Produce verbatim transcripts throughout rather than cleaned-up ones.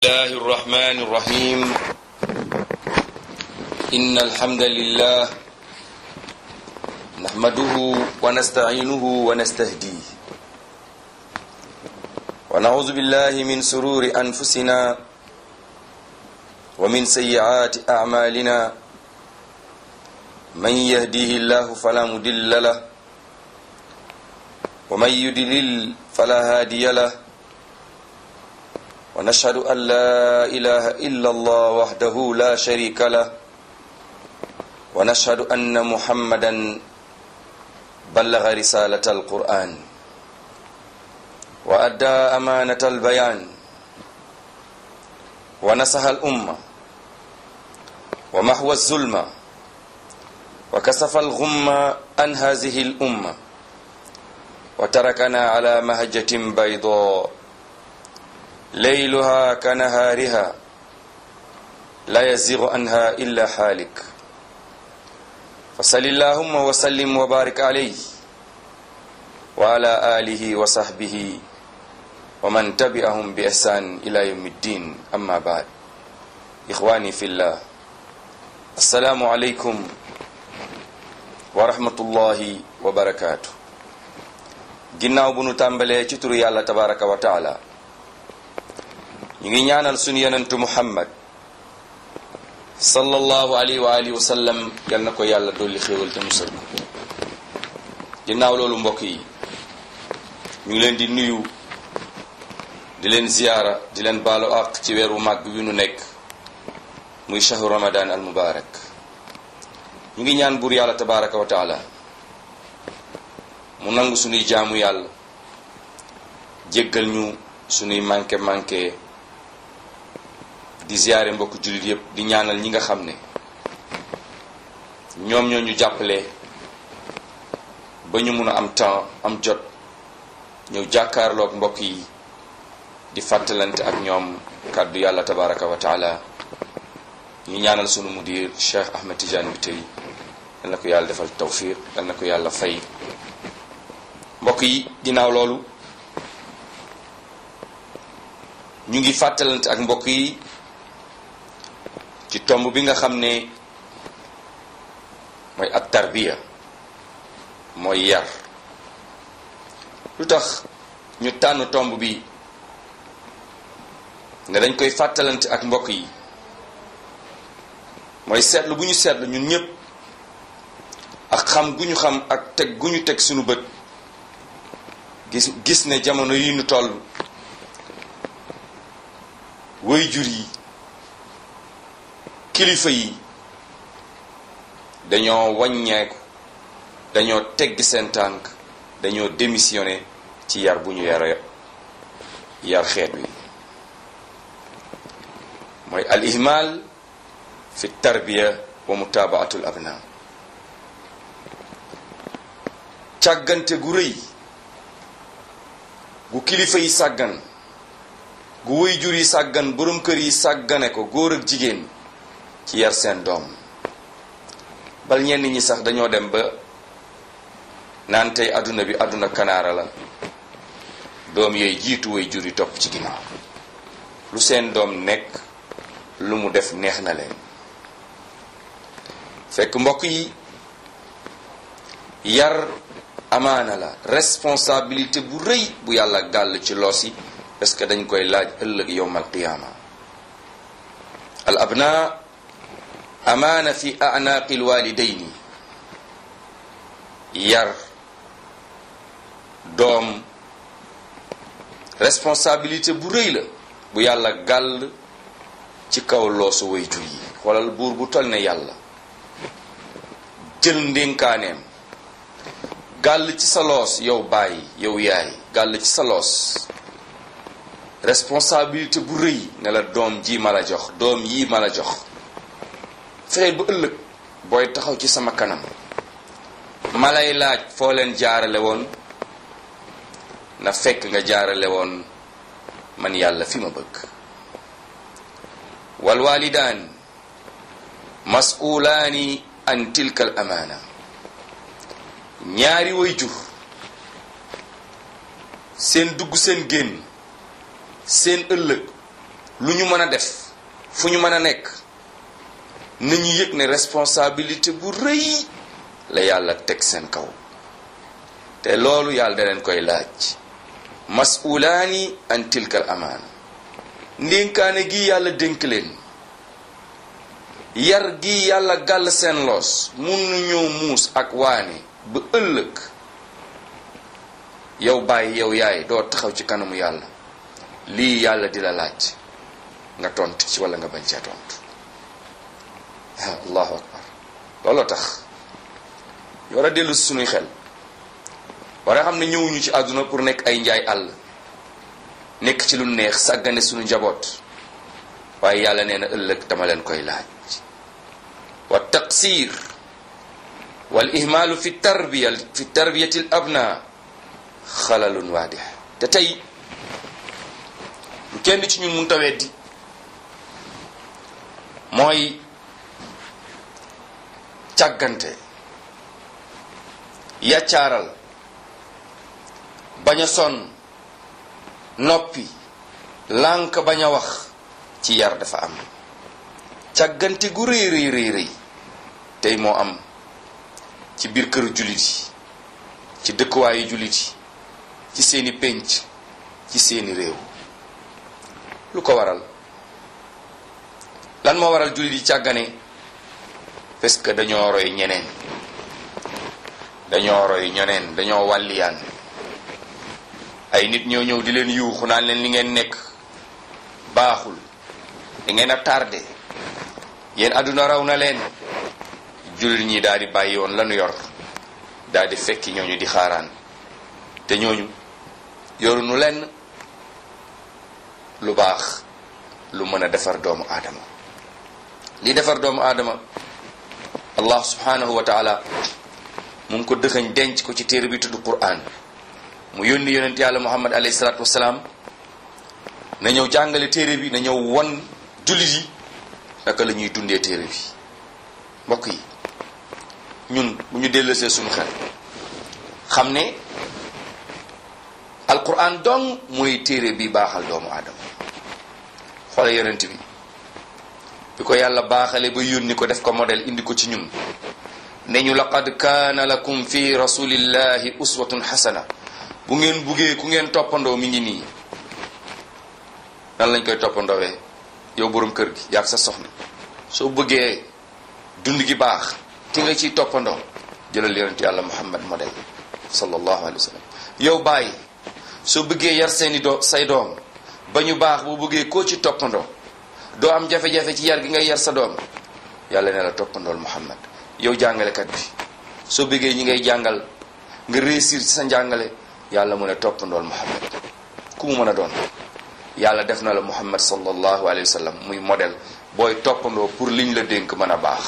الله الرحمن الرحيم إن الحمد لله نحمده ونستعينه ونستهديه ونعوذ بالله من سرور أنفسنا ومن سيئات أعمالنا من يهديه الله فلا مضل له ومن يضلل فلا هادي له ونشهد أن لا إله إلا الله وحده لا شريك له ونشهد أن محمدا بلغ رسالة القرآن وأدى أمانة البيان ونصح الأمة ومحو الظلم وكشف الغمة عن هذه الأمة وتركنا على مهجة بيضاء ليلها كنهارها لا يزيغ عنها إلا حالك فصل اللهم وسلم وبارك عليه وعلى آله وصحبه ومن تبعهم بإحسان إلى يوم الدين أما بعد إخواني في الله السلام عليكم ورحمة الله وبركاته ginnaaw bu nu tàmbalee ci turu yàlla tabaraka wa taala ñu ngi ñaanal sunu yonentu muhammad sallallahu alayhi wa alihi wa sallam yal na ko yàlla dolli xéewal te musal ko ginnaaw loolu mbokk yi ñu ngi leen di nuyu di leen ziyaara di leen baalu àq ci weeru màgg wi nu nekk muy shahru ramadan al mubarak ñu ngi ñaan buur yàlla tabaraka wa taala mu nangu sunuy jaamu yàlla jéggal ñu sunuy manqué manqué di ziyaare mbokk jullit yépp di ñaanal ñi nga xam ne ñoom ñoo ñu jàppale ba ñu mun a am temps am jot ñëw jàkkaarloog mbokk yi di fàttalante ak ñoom kàddu yàlla tabaraka wa taala ñu ñaanal sunu mudir Cheikh Ahmed Tidiane bi tey yal na ko yàlla defal tawfiq yal na ko yàlla fay mbokk yi ginnaaw loolu ñu ngi fàttalante ak mbokk yi ci tomb bi nga xam ne mooy at tarbiya mooy yar lu tax ñu tànn tomb bi ne dañ koy fàttalante ak mbokk yi mooy seetlu bu ñu seetlu ñun ñépp ak xam gu ñu xam ak teg gu ñu teg sunu bët gis gis ne jamono yi ñu toll waajur yi kilifa yi dañoo wàññeeku dañoo teggi seen tànk dañoo démissionné ci yar bu ñu yar yar xeet wi mooy al ihmal fi tarbiya wa mutabaatul abna càggante gu rëy gu kilifa yi sàggan gu waajur yi sàggan borom kër yi sàggane ko góor ak jigéen ci yar seen doom bal ñenn ñi sax dañoo dem ba naan tey àdduna bi àdduna kanaara la doom yooyu jiitu waajur yi topp ci ginnaaw lu seen doom nekk lu mu def neex na leen fekk mbokk yi yar amaana la responsabilité bu rëy bu yàlla gàll ci loos yi parce que dañ koy laaj ëllëg yowmal qiyaama al abna amaana fi a'naaqi al walidayni yar doom responsabilité bu rëy la bu yàlla gàll ci kaw loosu waajur yi xoolal buur bu toll ne yàlla jël ndénkaaneem gàll ci sa loos yow baay yow yaay gàll ci sa loos responsabilité bu rëy ne la doom ji ma la jox doom yii ma la jox fexeel ba ëllëg booy taxaw ci sama kanam ma lay laaj foo leen jaarale woon na fekk nga jaarale woon man yàlla fi ma bëgg wal walidaan mas'ulaani an tilka al amaana ñaari way jur seen dugg seen génn seen ëllëg lu ñu mën a def fu ñu mën a nekk nañu yëg ne responsabilité bu rëy la yàlla teg seen kaw te loolu yàlla da leen koy laaj mas'ulaani an tilkal amaan ndénkaane gi yàlla dénk leen yar gi yàlla gàll seen loos mun nañoo muus ak waane ba ëllëg yow bàyyi yow yaay doo taxaw ci kanamu yàlla lii yàlla di la laaj nga tontu ci wala nga bañ cee tontu allahu akbar looloo tax war a dellu si sunuy xel war a xam ne ñëwuñu ci àdduna pour nekk ay njaay àll nekk ci lu neex sàggane sunu njaboot waaye yàlla nee na ëllëg dama leen koy laaj wa taqsir wal ihmaalu fi tarbiya fi tarbiyati al abna xalalun waadix te tey lu kenn ci ñun mun ta weddi mooy càggante yaccaaral bañ a sonn noppi lànk bañ a wax ci yar dafa am càggante gu rëy rëy rëy rëy tey moo am ci biir këru jullit yi ci dëkkuwaayu jullit yi ci seeni pénc ci seeni réew lu ko waral lan moo waral jullit yi càggane parce que dañoo roy ñeneen dañoo roy ñeneen dañoo wàlliyaan ay nit ñoo ñëw di leen yuuxu naan leen li ngeen nekk baaxul da ngeen a tardé yéen àdduna raw na leen jullit ñi daal di bàyyi woon lanu yor daal di fekki ñooñu di xaaraan te ñooñu yoruñu lenn lu baax lu mën a defar doomu aadama li defar doomu aadama allah subhanahu wa taala mu ngi ko dëxëñ denc ko ci téere bi tudd Qur'an mu yónni yonent yàlla muhammad alayhi salaatu wasalaam na ñëw jàngale téere bi na ñëw won jullit yi naka la ñuy dundee téere bi mbokk yi ñun bu ñu dellusee suñu xel xam ne alquran dong mooy téere bi baaxal doomu aadama xoole yonent bi bi ko yàlla baaxale ba yónni ko def ko modèle indi ko ci ñun ne ñu laqad kaana lakum fi rasulillahi uswatun hasana bu ngeen buggee ku ngeen toppandoo mi ngi nii nan lañ koy toppandoowee yow borom kër gi yaag sa soxna soo bëggee dund gi baax ki nga ciy toppandoo jëlal yonent yàlla muhammad modèle sallallahu alayhi wa sallam yow bàyyi soo bëggee yar seeni doo say doom ba ñu baax boo bëggee koo ci toppandoo doo am jafe-jafe ci yar gi ngay yar sa doom yàlla ne la toppandool muhammad yow jàngalekat bi soo bëggee ñi ngay jàngal nga réussir ci sa njàngale yàlla mu ne toppandool muhammad ku mu mën a doon yàlla def na la muhammad sallallahu alayhi wa sallam muy modèle booy toppandoo pour liñ la dénk mën a baax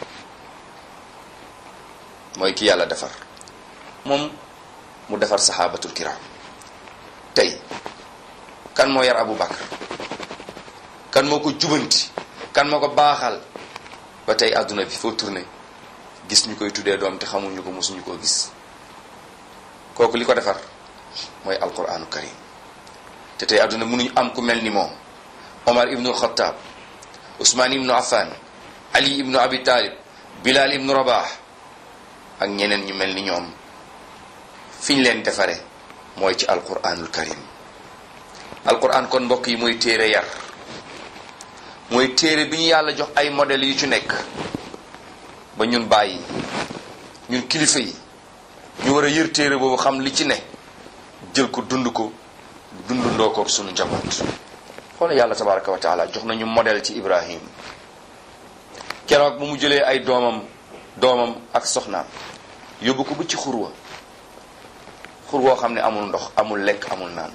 mooy ki yàlla defar moom mu defar sahabatul kiram tey kan moo yar Abu Bakar kan moo ko jubanti kan moo ko baaxal ba tey àdduna bi foo tourné gis ñu koy tuddee doom te xamuñu ko mosuñu koo gis kooku li ko defar mooy alquranu karim te tey àdduna mënuñu am ku mel ni moom Omar ibnu Khattab Ousmane ibnu Affan Ali ibnu Abi Talib Bilal ibnu Rabah ak ñeneen ñu mel ni ñoom fi ñu leen defare mooy ci alquranul karim alquran kon mbokk yi mooy téere yar mooy téere bi ñu yàlla jox ay modèles yu ci nekk ba ñun bàyyi ñun kilifa yi ñu war a yër téere boobu xam li ci ne jël ko dund ko dundundoo ko sunu njaboot xoolal yàlla tabaraka wa taala jox nañu modèle ci Ibrahim keroog bu mu jëlee ay doomam doomam ak soxnaam yóbbu ko ba ci xurwa xur woo xam ne amul ndox amul lekk amul naan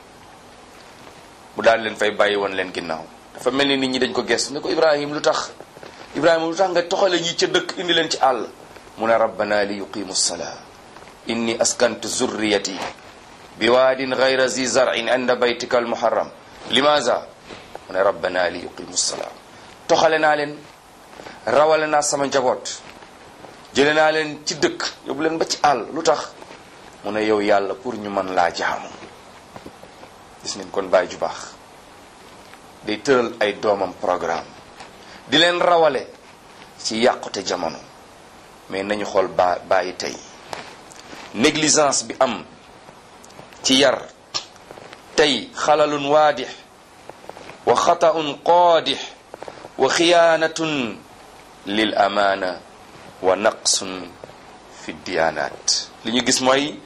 mu daal leen fay bàyyi woon leen ginnaaw dafa mel ni nit ñi dañ ko ges ne ko Ibrahim lu tax Ibrahima lu tax nga toxale ñi ca dëkk indi leen ci àll mu ne rabbana li yuqimu salaa inni askantu zurriyati bi waadin gayra zi zarin inda baytika al muharram limaza mu ne rabbana li yuqimu salaa toxale naa leen rawale naa sama njaboot jële naa leen ci dëkk yóbbu leen ba ci àll lu tax mu ne yow yàlla pour ñu mën laa jaamu gis ngeen kon bàyyi ju baax day tëral ay doomam programme di leen rawale ci yàqute jamono. mais nañu xool ba bàyyi tey négligence bi am ci yar tey xalalun waadix wa xataun qaadix wa xiyaanatun lil amaana wa naqsun fi diyaanaat. li ñu gis mooy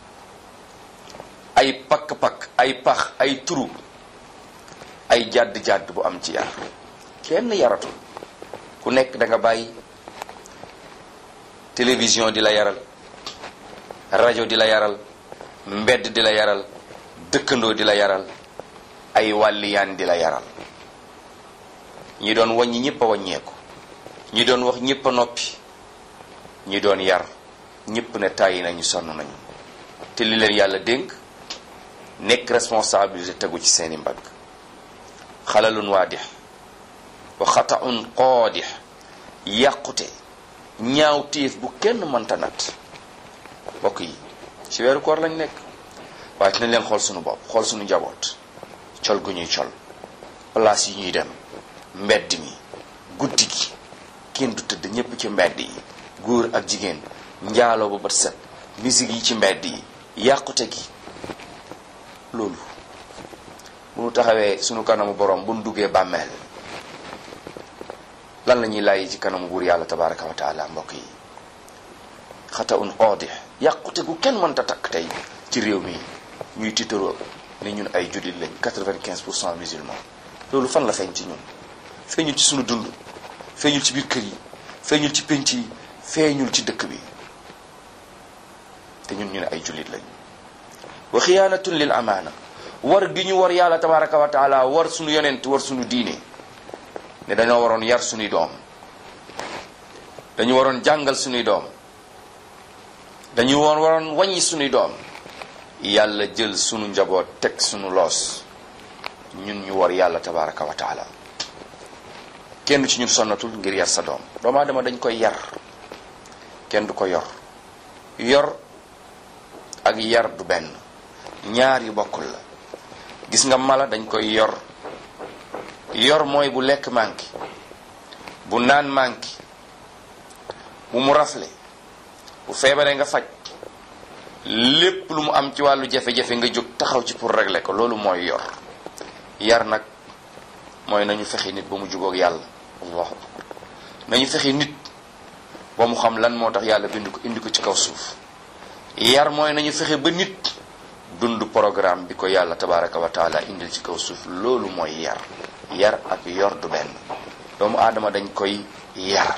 ay pakk-pakk ay pax ay turu ay jàdd-jàdd bu am ci yar. kenn yaratul ku nekk da nga bàyyi télévision di la yaral, rajo di la yaral, mbedd di la yaral, dëkkandoo di la yaral, ay wàlliyaan di la yaral. ñi doon wàññi ñëpp a wàññeeku, ñi doon wax ñëpp a noppi, ñi doon yar ñëpp ne tàyyi nañu sonn nañu. te li leen yàlla dénk nekk responsabilité tegu ci seeni mbagg. xalalun waadix wa xataun qaadix, yàqute ñaaw téef bu kenn mënta nat. mbokk yi ci weeru koor lañ nekk, waaye dinañ leen xool suñu bopp, xool suñu njaboot, col gu ñuy col, place yi ñuy dem, mbedd mi, guddi gi kenn du tëdd, ñépp ci mbedd yi, góor ak jigéen, njaaloo ba bët set, musique yi ci mbedd yi, yàqute gi. loolu bu nu taxawee suñu kanamu borom bu nu duggee bàmmeel lan la ñuy laaj ci kanamu buur yàlla tabaraka wa taala. mbokk yi xata un qaadix, yàqute gu kenn mënta takk tey ci réew mi ñuy tiitaroo ne ñun ay jullit lañ, quatre-vingt-quinze pour cent musulmans. loolu fan la feeñ ci ñun? feeñul ci suñu dund, feeñul ci biir kër yi, feeñul ci pénc yi, feeñul ci dëkk bi, te ñun ñu ne ay jullit lañ. wa xiyaanatun lil amaana, war gi ñu war yàlla tabaraka wa taala, war suñu yonent, war suñu diine, ne dañoo waroon yar suñuy doom, dañu waroon jàngal suñuy doom, dañu woon waroon wàññi suñuy doom. yàlla jël suñu njaboot teg suñu loos, ñun ñu war yàlla tabaraka wa taala. kenn ci ñun sonnatul ngir yar sa doom. doomu aadama dañ koy yar, kenn du ko yor. yor ak yar du benn, ñaar yu bokkul la. gis nga mala dañ koy yor. yor mooy bu lekk manqué, bu naan manqué, bu mu rafle, bu feebaree nga faj, lépp lu mu am ci wàllu jafe-jafe nga jóg taxaw ci pour régler ko. loolu mooy yor. yar nag mooy nañu fexe nit ba mu jubóog yàlla. allahu akbar. nañu fexe nit ba mu xam lan moo tax yàlla bind ko indi ko ci kaw suuf. yar mooy nañu fexe ba nit dund programme bi ko yàlla tabaraka wa taala indil ci kaw suuf. loolu mooy yar. yar ak yor du benn. doomu aadama dañ koy yar.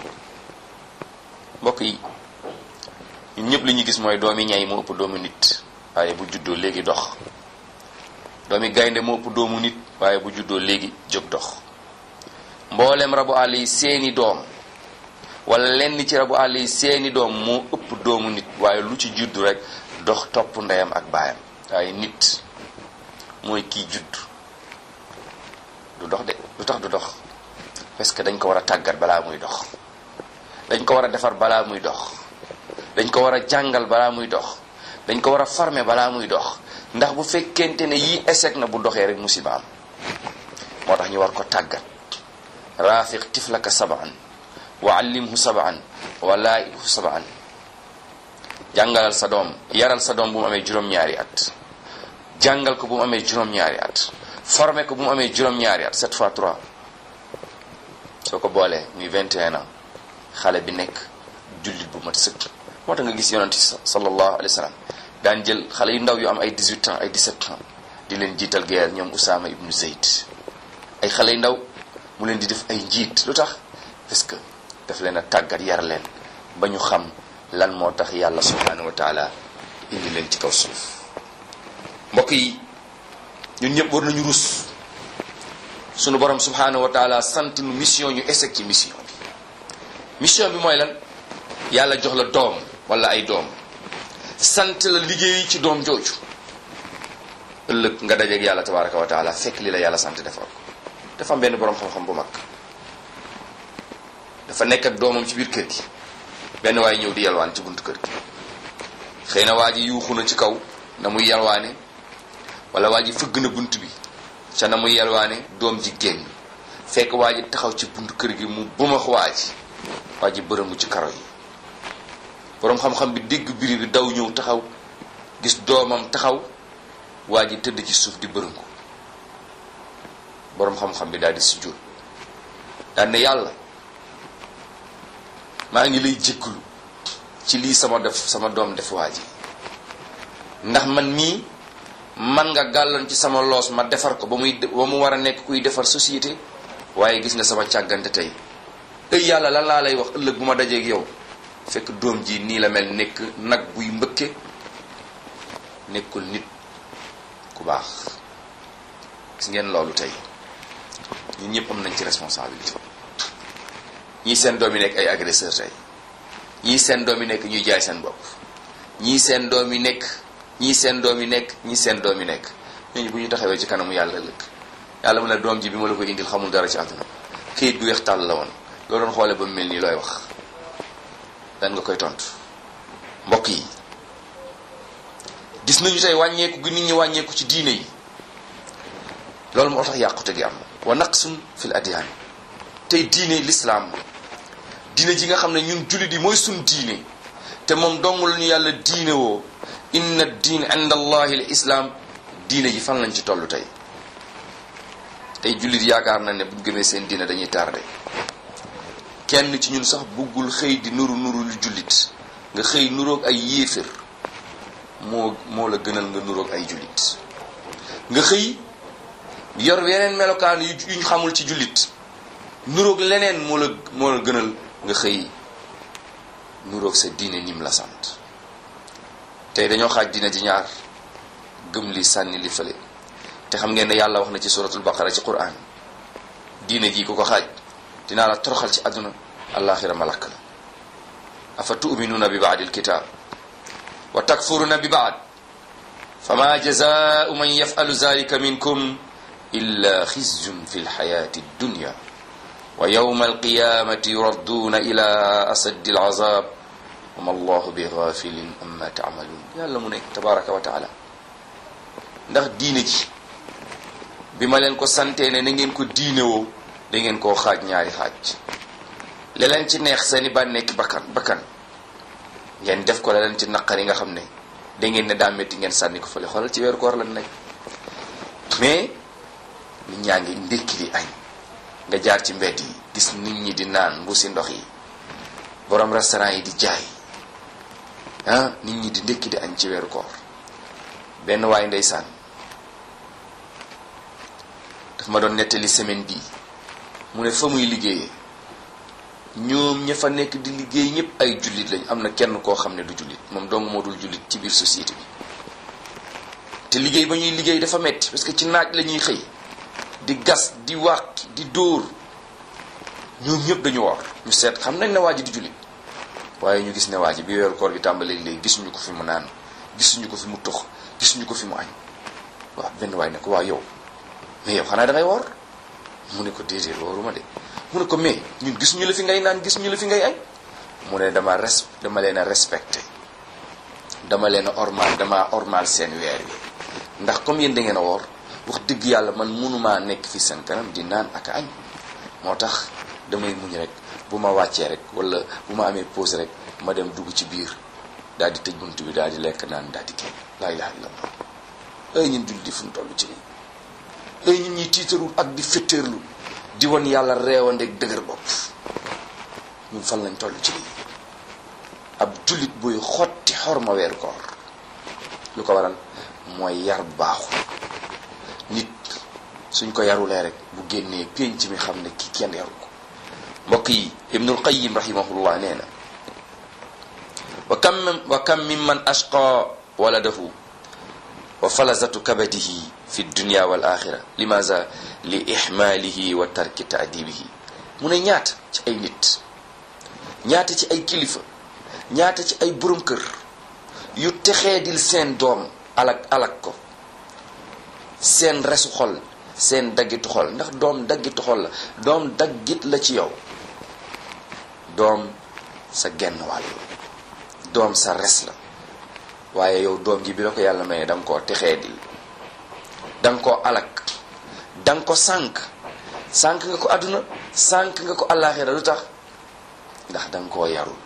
mbokk yi ñun ñëpp li ñu gis mooy doomi ñay moo ëpp doomu nit, waaye bu juddoo léegi dox. doomi gaynde moo ëpp doomu nit, waaye bu juddoo léegi jóg dox. mboolem rabu àll yi seeni doom, wala lenn ci rabu àll yi seeni doom moo ëpp doomu nit, waaye lu ci juddu rek dox topp ndeyam ak baayam. waaye nit mooy kii judd du dox de. lu tax du dox? parce que dañ ko war a tàggat balaa muy dox, dañ ko war a defar balaa muy dox, dañ ko war a jàngal balaa muy dox, dañ ko war a former balaa muy dox. ndax bu fekkente ne yii échec na, bu doxee rek musiba am. moo tax ñu war ko tàggat. raafiq tiflaka sab'an wa allimhu sab'an wa laa'ibhu sab'an. jàngalal sa doom, yaral sa doom bu mu amee juróom-ñaari at, jàngal ko bu mu amee juróom-ñaari at, former ko bu mu amee juróom-ñaari at. sept fois trois soo ko boolee muy vingt et un ans, xale bi nekk jullit bu mat sëkk. moo tax nga gis yonent sallallahu alayhi wa sallam daan jël xale yu ndaw yu am ay dix-huit ans ay dix-sept ans di leen jiital guerre. ñoom Usaama ibnu Zayd, ay xale yu ndaw mu leen di def ay njiit. lu tax? parce que daf leen a tàggat, yar leen ba ñu xam lan moo tax yàlla subhanahu wa taala indi leen ci kaw suuf. mbokk yi ñun ñëpp war nañu rus sunu borom subhanahu wa taala sant nu mission ñu échec ci mission bi. mission bi mooy lan? yàlla jox la doom wala ay doom, sant la liggéey ci doom jooju. ëllëg nga dajeeg yàlla tabaraka wa taala fekk li la yàlla sant defal ko. dafa am benn borom xam-xam bu mag, dafa nekk ak doomam ci biir kër gi. benn waay ñëw di yalwaan ci buntu kër gi. xëy na waa ji yuuxu na ci kaw na muy yalwaane, wala waa ji fëgg na bunt bi ca na mu yelwaane doom ji génn fekk waa ji taxaw ci buntu kër gi mu bumax waa ji waa ji bërëmu ci karo yi boroom xam-xam bi dégg biri bi daw ñëw taxaw gis doomam taxaw waa ji tëdd ci suuf di bërëngu boroom xam-xam bi daal di sujjóot daal ne yàlla maa ngi lay jéggulu ci lii sama def sama doom def waa ji ndax man mii man nga gàlloon ci sama loos ma defar ko ba muy ba mu war a nekk kuy defar société waaye gis nga sama càggante tey ëy yàlla lan laa lay wax ëllëg bu ma dajeeg yow fekk doom ji nii la mel nekk nag buy mbëkke nekkul nit ku baax gis ngeen loolu tey ñun ñëpp am nañ ci responsabilité ñii seen doom yi nekk ay agresseur tey ñii seen doom yi nekk ñuy jaay seen bopp ñii seen doom yi nekk ñii seen doom yi nekk ñii seen doom yi nekk ñooñu bu ñu taxawee ci kanamu yàlla ëllëg yàlla mu ne doom ji bi ma la koy indil xamul dara ci àdduna këyit gu weex tàll la woon loo doon xoolee ba mu mel nii looy wax dan nga koy tontu. mbokk yi gis nañu tey wàññeeku gi nit ñi wàññeeku ci diine yi loolu moo tax yàqute gi am wa naqsun fil adyaan tey diine l'islam diine ji nga xam ne ñun jullit yi mooy suñ diine te moom dong la ñu yàlla diine woo inna diin inda allahi al islam diine ji fan lañ ci toll tey tey jullit yaakaar na ne buñ gëmee seen diine dañuy tardé kenn ci ñun sax buggul xëy di nuru nuru lu jullit nga xëy nuroog ay yéefér moo moo la gënal nga nuroog ay jullit nga xëy yor yeneen melokaan yu yuñ xamul ci jullit nuroog leneen moo la moo la gënal nga xëy nuroog sa diine nim la sant tey dañoo xaaj diine ji ñaar gëm li sànni li fële te xam ngeen ne yàlla wax na ci suratul baqara ci quran diine ji ku ko xaaj dinaa la toroxal ci àdduna alaxira malak la afa tu'minuuna bi baadil kitaab wa takfuruuna bi baad fama jazaau man yafalu zalika minkum illa xizyun fi lxayati dunya wa yawma alqiyamati yuradduuna ila asaddi alazab wa ma allahu bi ghafilin amma taamaluun yàlla mu ne tabaraka wa taala ndax diine ji bi ma leen ko santee ne na ngeen ko diine woo da ngeen koo xaaj ñaari xaaj la leen ci neex seeni bànneeki bakkan bakkan ngeen def ko la leen ci naqar yi nga xam ne da ngeen ne daa métti ngeen sànni ko fële xoolal ci weeru koor la nekk mais nit ñaa ngi ndékki di añ nga jaar ci mbedd yi gis nit ñi di naan mbuusi ndox yi borom restaurant yi di jaay ah nit ñi di ndékki di añ ci weeru koor benn waay ndeysaan daf ma doon nettali semaine bii mu ne fa muy liggéeyee ñoom ña fa nekk di liggéey ñëpp ay jullit lañ am na kenn koo xam ne du jullit moom dong moo dul jullit ci biir société bi te liggéey ba ñuy liggéey dafa metti parce que ci naaj la ñuy xëy di gas di wàq di dóor ñoom ñëpp dañu woor ñu seet xam nañ ne waa ji di jullit waaye ñu gis ne waa ji bi weeru koor gi tàmbalee léegi gisuñu ko fi mu naan gisuñu ko fi mu tux gisuñu ko fi mu añ waaw benn waay ne ko waa yow mais yow xanaa dangay woor mu ne ko déedéet wooruma de mu ne ko mais ñun gisuñu la fi ngay naan gisuñu la fi ngay añ mu ne dama res dama leen a respecté dama leen a ormal dama ormal seen weer yi ndax comme yéen da ngeen a woor wax dëgg yàlla man mënumaa nekk fi seen kanam di naan ak añ moo tax damay muñ rek bu ma wàccee rek wala bu ma amee pause rek ma dem dugg ci biir daal di tëj bunt bi daal di lekk naan daal di kenn laa ilaha illallah ay ñun julli di fu mu toll ci nii ay ñun ñuy tiitarul ak di fetteerlu di won yàlla reewandeeg dëgër bopp ñun fan lañ toll ci nii ab jullit buy xotti xorma weeru koor lu ko waral mooy yar baaxul nit suñ ko yarulee rek bu génnee pénc mi xam ne ki kenn yaru ko mbokk yi ibnul qayyim rahimahullah nee na wa kam wa kam mimman ashqa waladahu wa falazatu kabadihi fi dunya wal axira limaza li ihmalihi wa tarki taadibihi mu ne ñaata ci ay nit ñaata ci ay kilifa ñaata ci ay borom kër yu texeedil seen doom alak alak ko seen resu xol seen daggitu xol ndax doom daggitu xol la doom daggit la ci yow doom sa genn wàll doom sa res la waaye yow doom ji bi la ko yàlla maye danga koo texeedil danga koo alak da nga ko sànk sànk nga ko àdduna sànk nga ko àllaaxira lu tax ndax da nga koo yarul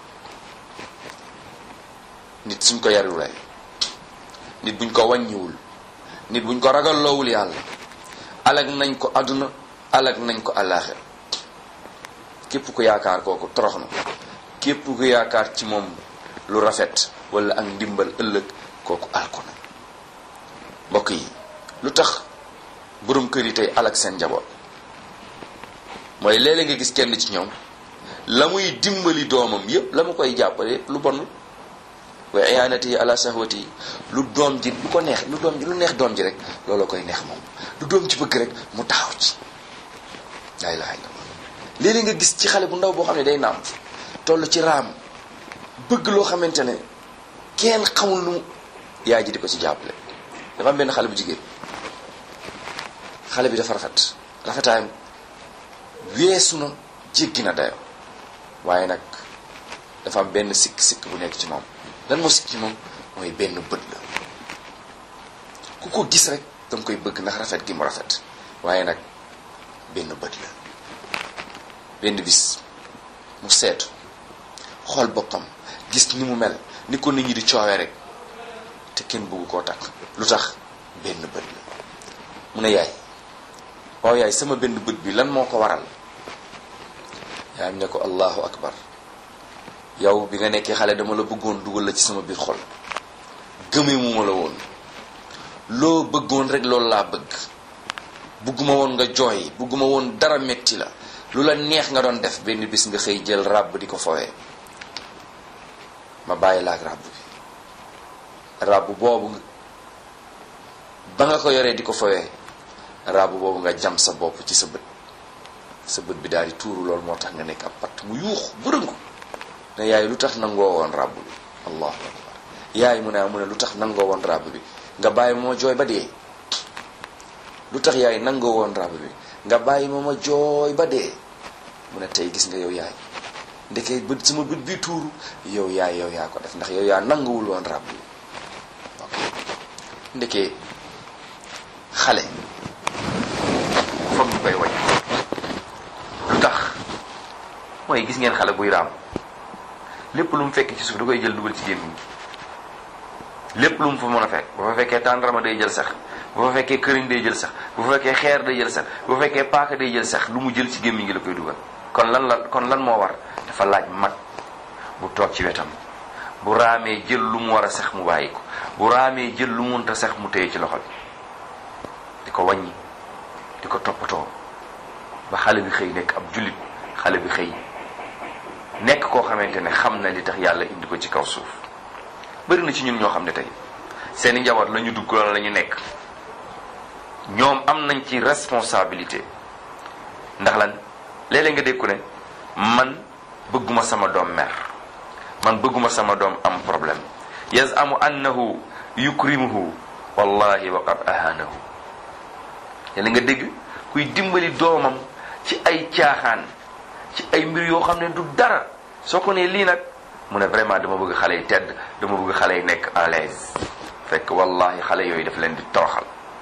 nit suñ ko yarulee nit buñ ko wàññiwul nit buñ ko ragalloowul yàlla alag nañ ko àdduna alag nañ ko àllaaxira képp ku yaakaar kooku torox na képp ku yaakaar ci moom lu rafet wala ak ndimbal ëllëg kooku alko na mbokk yi lu tax borom kër yi tey alag seen njaboot mooy léeg-léeg nga gis kenn ci ñoom la muy dimbali doomam yépp la mu koy jàppale yépp lu bon wa iyanati ala sahwati lu doom ji lu ko neex lu doom ji lu neex doom ji rek looloo koy neex moom lu doom ci bëgg rek mu taxaw ci laa ilaha illallah léeg-léeg nga gis ci xale bu ndaw boo xam ne day nàmp toll ci raam bëgg loo xamante ne kenn xamul nu yaay ji di ko ci jàppale. dafa am benn xale bu jigéen xale bi dafa rafet rafetaayam weesu na jéggi na dayo waaye nag dafa am benn sikk sikk bu nekk ci moom lan moo sikk ci moom mooy benn bët la ku ko gis rek danga koy bëgg ndax rafet gi mu rafet waaye nag benn bët la benn bis mu seetu xool boppam gis ni mu mel ni ko nit ñi di coowee rek te kenn bëggu koo takk lu tax benn bët la mu ne yaay waaw yaay sama benn bët bi lan moo ko waral yaayam ne ko allahu akbar yow bi nga nekkee xale dama la bëggoon dugal la ci sama biir xol gëmee mu ma la woon loo bëggoon rek loolu laa bëgg bëgguma woon nga jooy bëgguma woon dara metti la lu la neex nga doon def benn bis nga xëy jël ràbb di ko fowee ma bàyyi la ak ràbb bi ràbb boobu ba nga ko yoree di ko fowee ràbb boobu nga jam sa bopp ci sa bët sa bët bi daal di tuuru loolu moo tax nga nekk ab pat mu yuux bërëngu ne yaay lu tax nangoo woon ràbb bi allahu akbar yaay mu ne mu ne lu tax nangoo woon ràbb bi nga bàyyi ma ma jooy ba dee lu tax yaay nangoo woon ràbb bi nga bàyyi ma ma jooy ba dee mu ne tey gis nga yow yaay ndeke bët sama bët bi tuuru yow yaay yow yaa ko def ndax yow yaa nanguwul woon ràbb bi ok ndeke xale foog ñu koy wañ lu tax mooy gis ngeen xale buy raam lépp lu mu fekk ci suuf da koy jël dugal ci gémmiñ lépp lu mu fa mën a fekk bu fa fekkee tàndarma day jël sax bu fa fekkee këriñ day jël sax bu fa fekkee xeer day jël sax bu fa fekkee paaka day jël sax lu mu jël ci gémmiñ gi la koy dugal kon lan la kon lan moo war dafa laaj mag bu toog ci wetam bu raamee jël lu mu war a sax mu bàyyi ko bu raamee jël lu mu mënta sax mu téye ci loxo bi di ko wàññi di ko toppatoo ba xale bi xëy nekk ab jullit xale bi xëy nekk koo xamante ne xam na li tax yàlla indi ko ci kaw suuf bëri na ci ñun ñoo xam ne tey seeni njaboot la ñu dugg loolu la ñu nekk ñoom am nañ ci responsabilité ndax lan léeg-léeg nga dégg ku ne man bëgguma sama doom mer man bëgguma sama doom am problème yazamu annahu yukrimuhu wallahi wa qad ahanahu léeg-léeg nga dégg kuy dimbali doomam ci ay caaxaan ci ay mbir yoo xam ne du dara soo ko nee lii nag mu ne vraiment dama bëgg xale yi tedd dama bëgg xale yi nekk à l'aise fekk wallahi xale yooyu daf leen di toroxal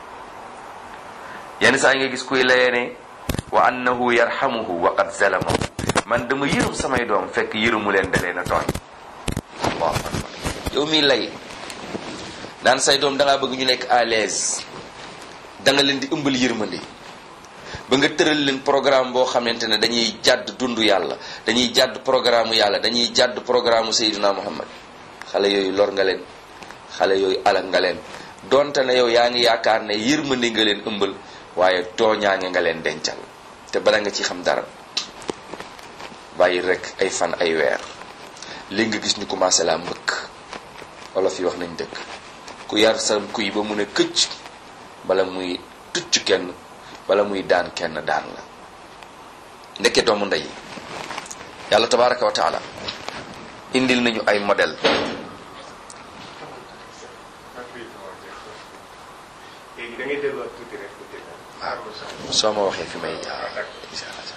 yenn saa yi nga gis kuy layee ne wa annahu yarhamuhu wa qad zalamahu man dama yërëm samay doom fekk yërëmu leen da leen a tooñ allahu akbar yow miy lay daan say doom da ngaa bëgg ñu nekk à l'aise da nga leen di ëmbal yërmande ba nga tëral leen programme boo xamante ne dañuy jàdd dund yàlla dañuy jàdd programme yàlla dañuy jàdd programme Seydina Muhammad xale yooyu lor nga leen xale yooyu alal nga leen donte ne yow yaa ngi yaakaar ne yërmande nga leen ëmbal waaye tooñaange nga leen dencal te bala nga ci xam dara bàyyi rek ay fan ay weer léegi nga gis ñu commencé la mbëkk wala fi wax nañ dëkk ku yar sa kuy ba mu ne këcc bala muy tucc kenn bala muy daan kenn daan la ndekke doomu ndey yàlla tabaraka wa taala indil nañu ay modèle léegi da ngay delluwaat tuuti rek waaw soo ma waxee fi may jaar insha Allah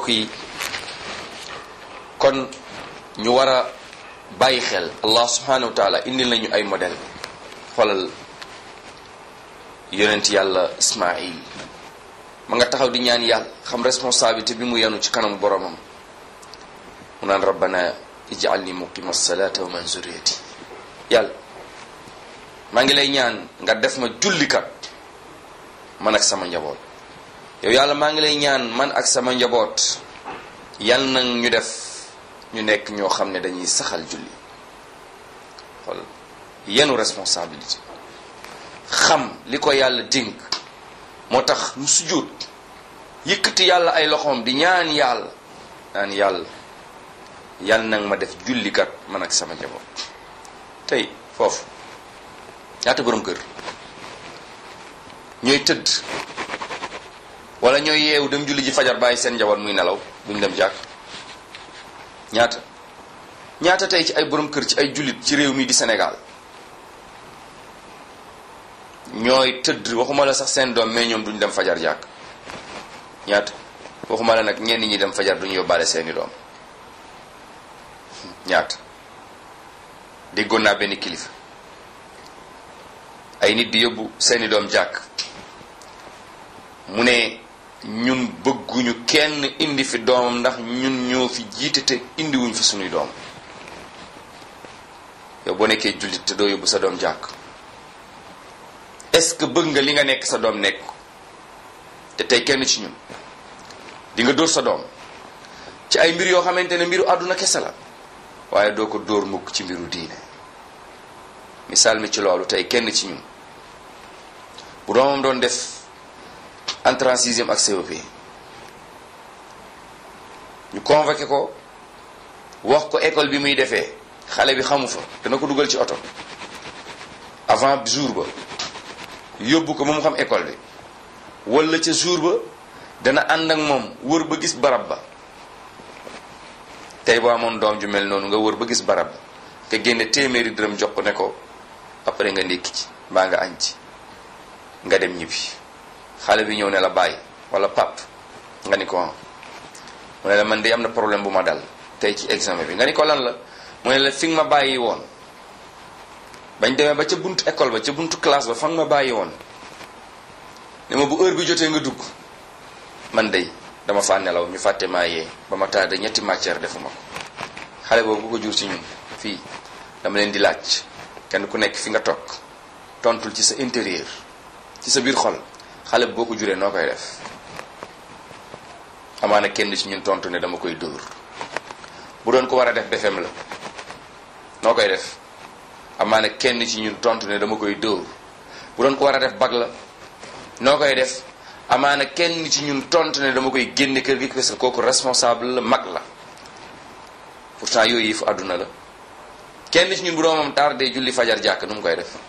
mbokk yi kon ñu war a bàyyi xel allah subhanahu wa taala indil nañu ay modèle xoolal yonent yàlla Ismaïl ma nga taxaw di ñaan yàlla xam responsabilité bi mu yanu ci kanam boromam mu naan rabbana ij'alni muqima salata wa man zurriyati yàlla maa ngi lay ñaan nga def ma jullikat man ak sama njaboot yow yàlla maa ngi lay ñaan man ak sama njaboot yal na ñu def ñu nekk ñoo xam ne dañuy saxal julli xool yenu responsabilité xam li ko yàlla dénk moo tax mu sujjóot yëkkati yàlla ay loxoom di ñaan yàlla naan yàlla yal na ma def jullikat man ak sama njaboot tey foofu ñaata borom kër ñooy tëdd wala ñooy yeewu dem julli ji fajar bàyyi seen njaboot muy nelaw duñ dem jàkk ñaata ñaata tey ci ay borom kër ci ay jullit ci réew mi di Sénégal ñooy tëdd waxuma la sax seen doom mais ñoom duñ dem fajar jàkk ñaata waxuma la nag ñenn ñi dem fajar duñu yóbbaale seeni doom ñaata déggoon naa benn kilifa ay nit di yóbbu seeni doom jàkk mu ne ñun bëgguñu kenn indi fi doomam ndax ñun ñoo fi jiite te indiwuñ fi suñuy doom yow boo nekkee jullit te doo yóbbu sa doom jàkk est-ce que bëgg nga li nga nekk sa doom nekk te tey kenn ci ñun di nga dóor sa doom ci ay mbir yoo xamante ne mbiru àdduna kese la waaye doo ko dóor mukk ci mbiru diine misaal mi ci loolu tey kenn ci ñun bu doomam doon def entrée en sixième ak C E P ñu convoqué ko wax ko école bi muy defee xale bi xamu fa dana ko dugal ci oto avant jour ba yóbbu ko ba mu xam école bi wala ca jour ba dana ànd ak moom wër ba gis barab ba tey boo amoon doom ju mel noonu nga wër ba gis barab ba nga génne téeméeri dërëm jox ko ne ko après nga ndékki ci mbaa nga añ ci nga dem ñibbi xale bi ñëw ne la bàyyi wala pap nga ni ko mu ne la man de am na problème bu ma dal tey ci examen bi nga ni ko lan la mu ne la fi nga ma bàyyi woon bañ demee ba ca buntu école ba ca buntu classe ba fa nga ma bàyyi woon ne ma bu heure bi jotee nga dugg man de dama faa nelaw ñu fàtte maa yee ba ma tardé ñetti matière defuma ko xale boobu ku ko jur ci ñun fii dama leen di laaj kenn ku nekk fi nga toog tontul ci sa intérieur ci sa biir xol xale boo ko juree noo koy def amaana kenn ci ñun tontu ne dama koy dóor bu doon ko war a def defem la noo koy def amaana kenn ci ñun tontu ne dama koy dóor bu doon ko war a def bag la noo koy def amaana kenn ci ñun tontu ne dama koy génne kër gi parce que kooku responsable la mag la pourtant yooyu yi fu àdduna la kenn ci ñun bu doomam tardé julli fajar jàkk nu mu koy def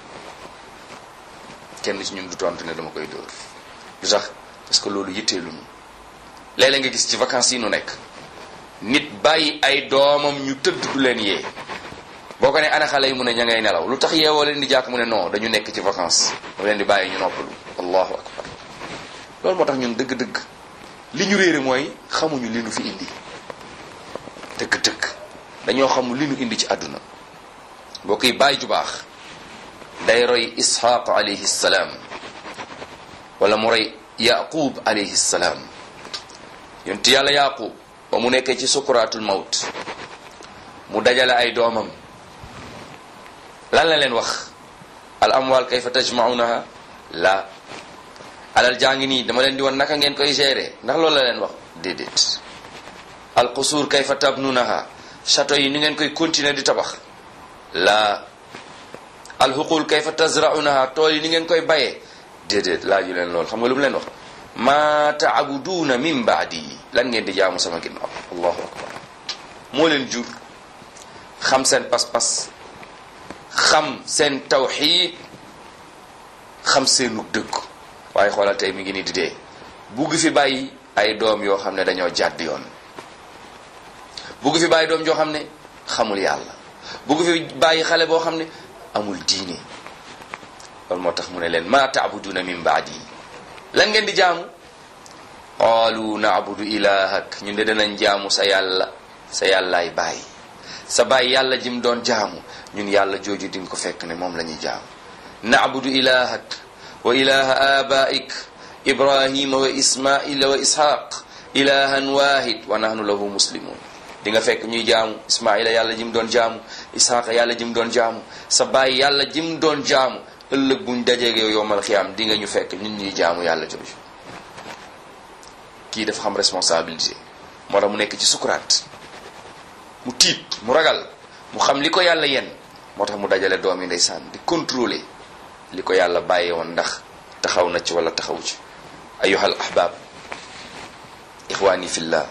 kenn ci ñun du tontu ne dama koy dóor lu tax parce que loolu yitteeluñu léeg-léeg nga gis ci vacances yi nu nekk nit bàyyi ay doomam ñu tëdd du leen yee boo ko ne ana xale yi mu ne ña ngay nelaw lu tax yeewoo leen di jàkk mu ne non dañu nekk ci vacances mu leen di bàyyi ñu noppalu allahu akbar loolu moo tax ñun dëgg-dëgg li ñu réere mooy xamuñu li nu fi indi dëgg-dëgg dañoo xamul li nu indi ci àdduna boo koy bàyyi ju baax day roy ishaq alayhi salaam wala mu roy yaqub alayhi salaam yonent yàlla yaqub ba mu nekkee ci sukuratul mawt mu dajale ay doomam lan la leen wax al amwal kayfa tajma'unaha la alal jaa ngi nii dama leen di woon naka ngeen koy gérer ndax loolu la leen wax déedéet al qusur kayfa tabnunaha château yi ni ngeen koy continuer di tabax la al huqul kayfa tazra'unaha tool yi ni ngeen koy bayee déedéet laaju leen loolu xam nga lu mu leen wax ma ta'buduna min ba'di lan ngeen di jaamu sama ginnaaw allahu akbar moo leen jur xam seen pas-pas xam seen tawxiid xam seenu dëgg waaye xoolal tey mi ngi nii di dee bugg fi bàyyi ay doom yoo xam ne dañoo jàdd yoon bugg fi bàyyi doom joo xam ne xamul yàlla bugg fi bàyyi xale boo xam ne amul diine loolu moo tax mu ne leen ma ta'buduna min ba'di lan ngeen di jaamu qaalu na'budu ilahak ñun de danañ jaamu sa yàlla sa yàllaay baay sa baay yàlla jim doon jaamu ñun yàlla jooju di nga ko fekk ne moom la ñuy jaamu na'budu ilahak wa ilaha abaik ibrahima wa ismaila wa ishaq ilahan wahid wa nahnu lahu muslimun di nga fekk ñuy jaamu ismaila yàlla jim doon jaamu ishaq yàlla jim doon jaamu sa baay yàlla jim doon jaamu ëllëg buñ dajeeg yow yowmal xiyaam di nga ñu fekk ñun ñuy jaamu yàlla jooju kii dafa xam responsabilité moo tax mu nekk ci sukuraat mu tiit mu ragal mu xam li ko yàlla yen moo tax mu dajale doom yi ndeysaan di contrôler li ko yàlla bàyyee woon ndax taxaw na ci wala taxaw ci ayyuhal ahbab ixwaani fillah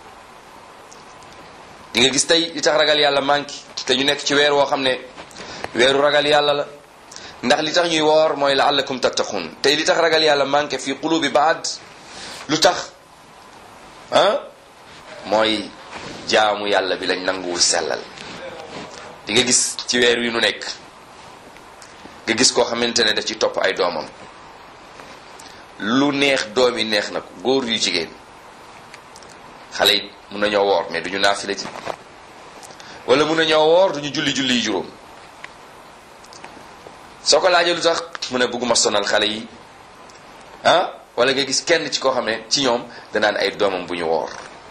di nga gis tey li tax ragal yàlla manqué te ñu nekk ci weer woo xam ne weeru ragal yàlla la ndax li tax ñuy woor mooy la'allakum tattaqun tey li tax ragal yàlla manqué fi qulubi baad lu tax ah mooy jaamu yàlla bi lañ nanguwul sellal di nga gis ci weer wi nu nekk nga gis koo xamante ne da ci topp ay doomam lu neex doom yi neex na ko góor yu jigéen xale yi mun nañoo woor mais duñu naafile ci wala mun nañoo woor duñu julli julli yi juróom soo ko laajee lu tax mu ne bëgguma sonal xale yi ah wala nga gis kenn ci koo xam ne ci ñoom danaan ay doomam bu ñu woor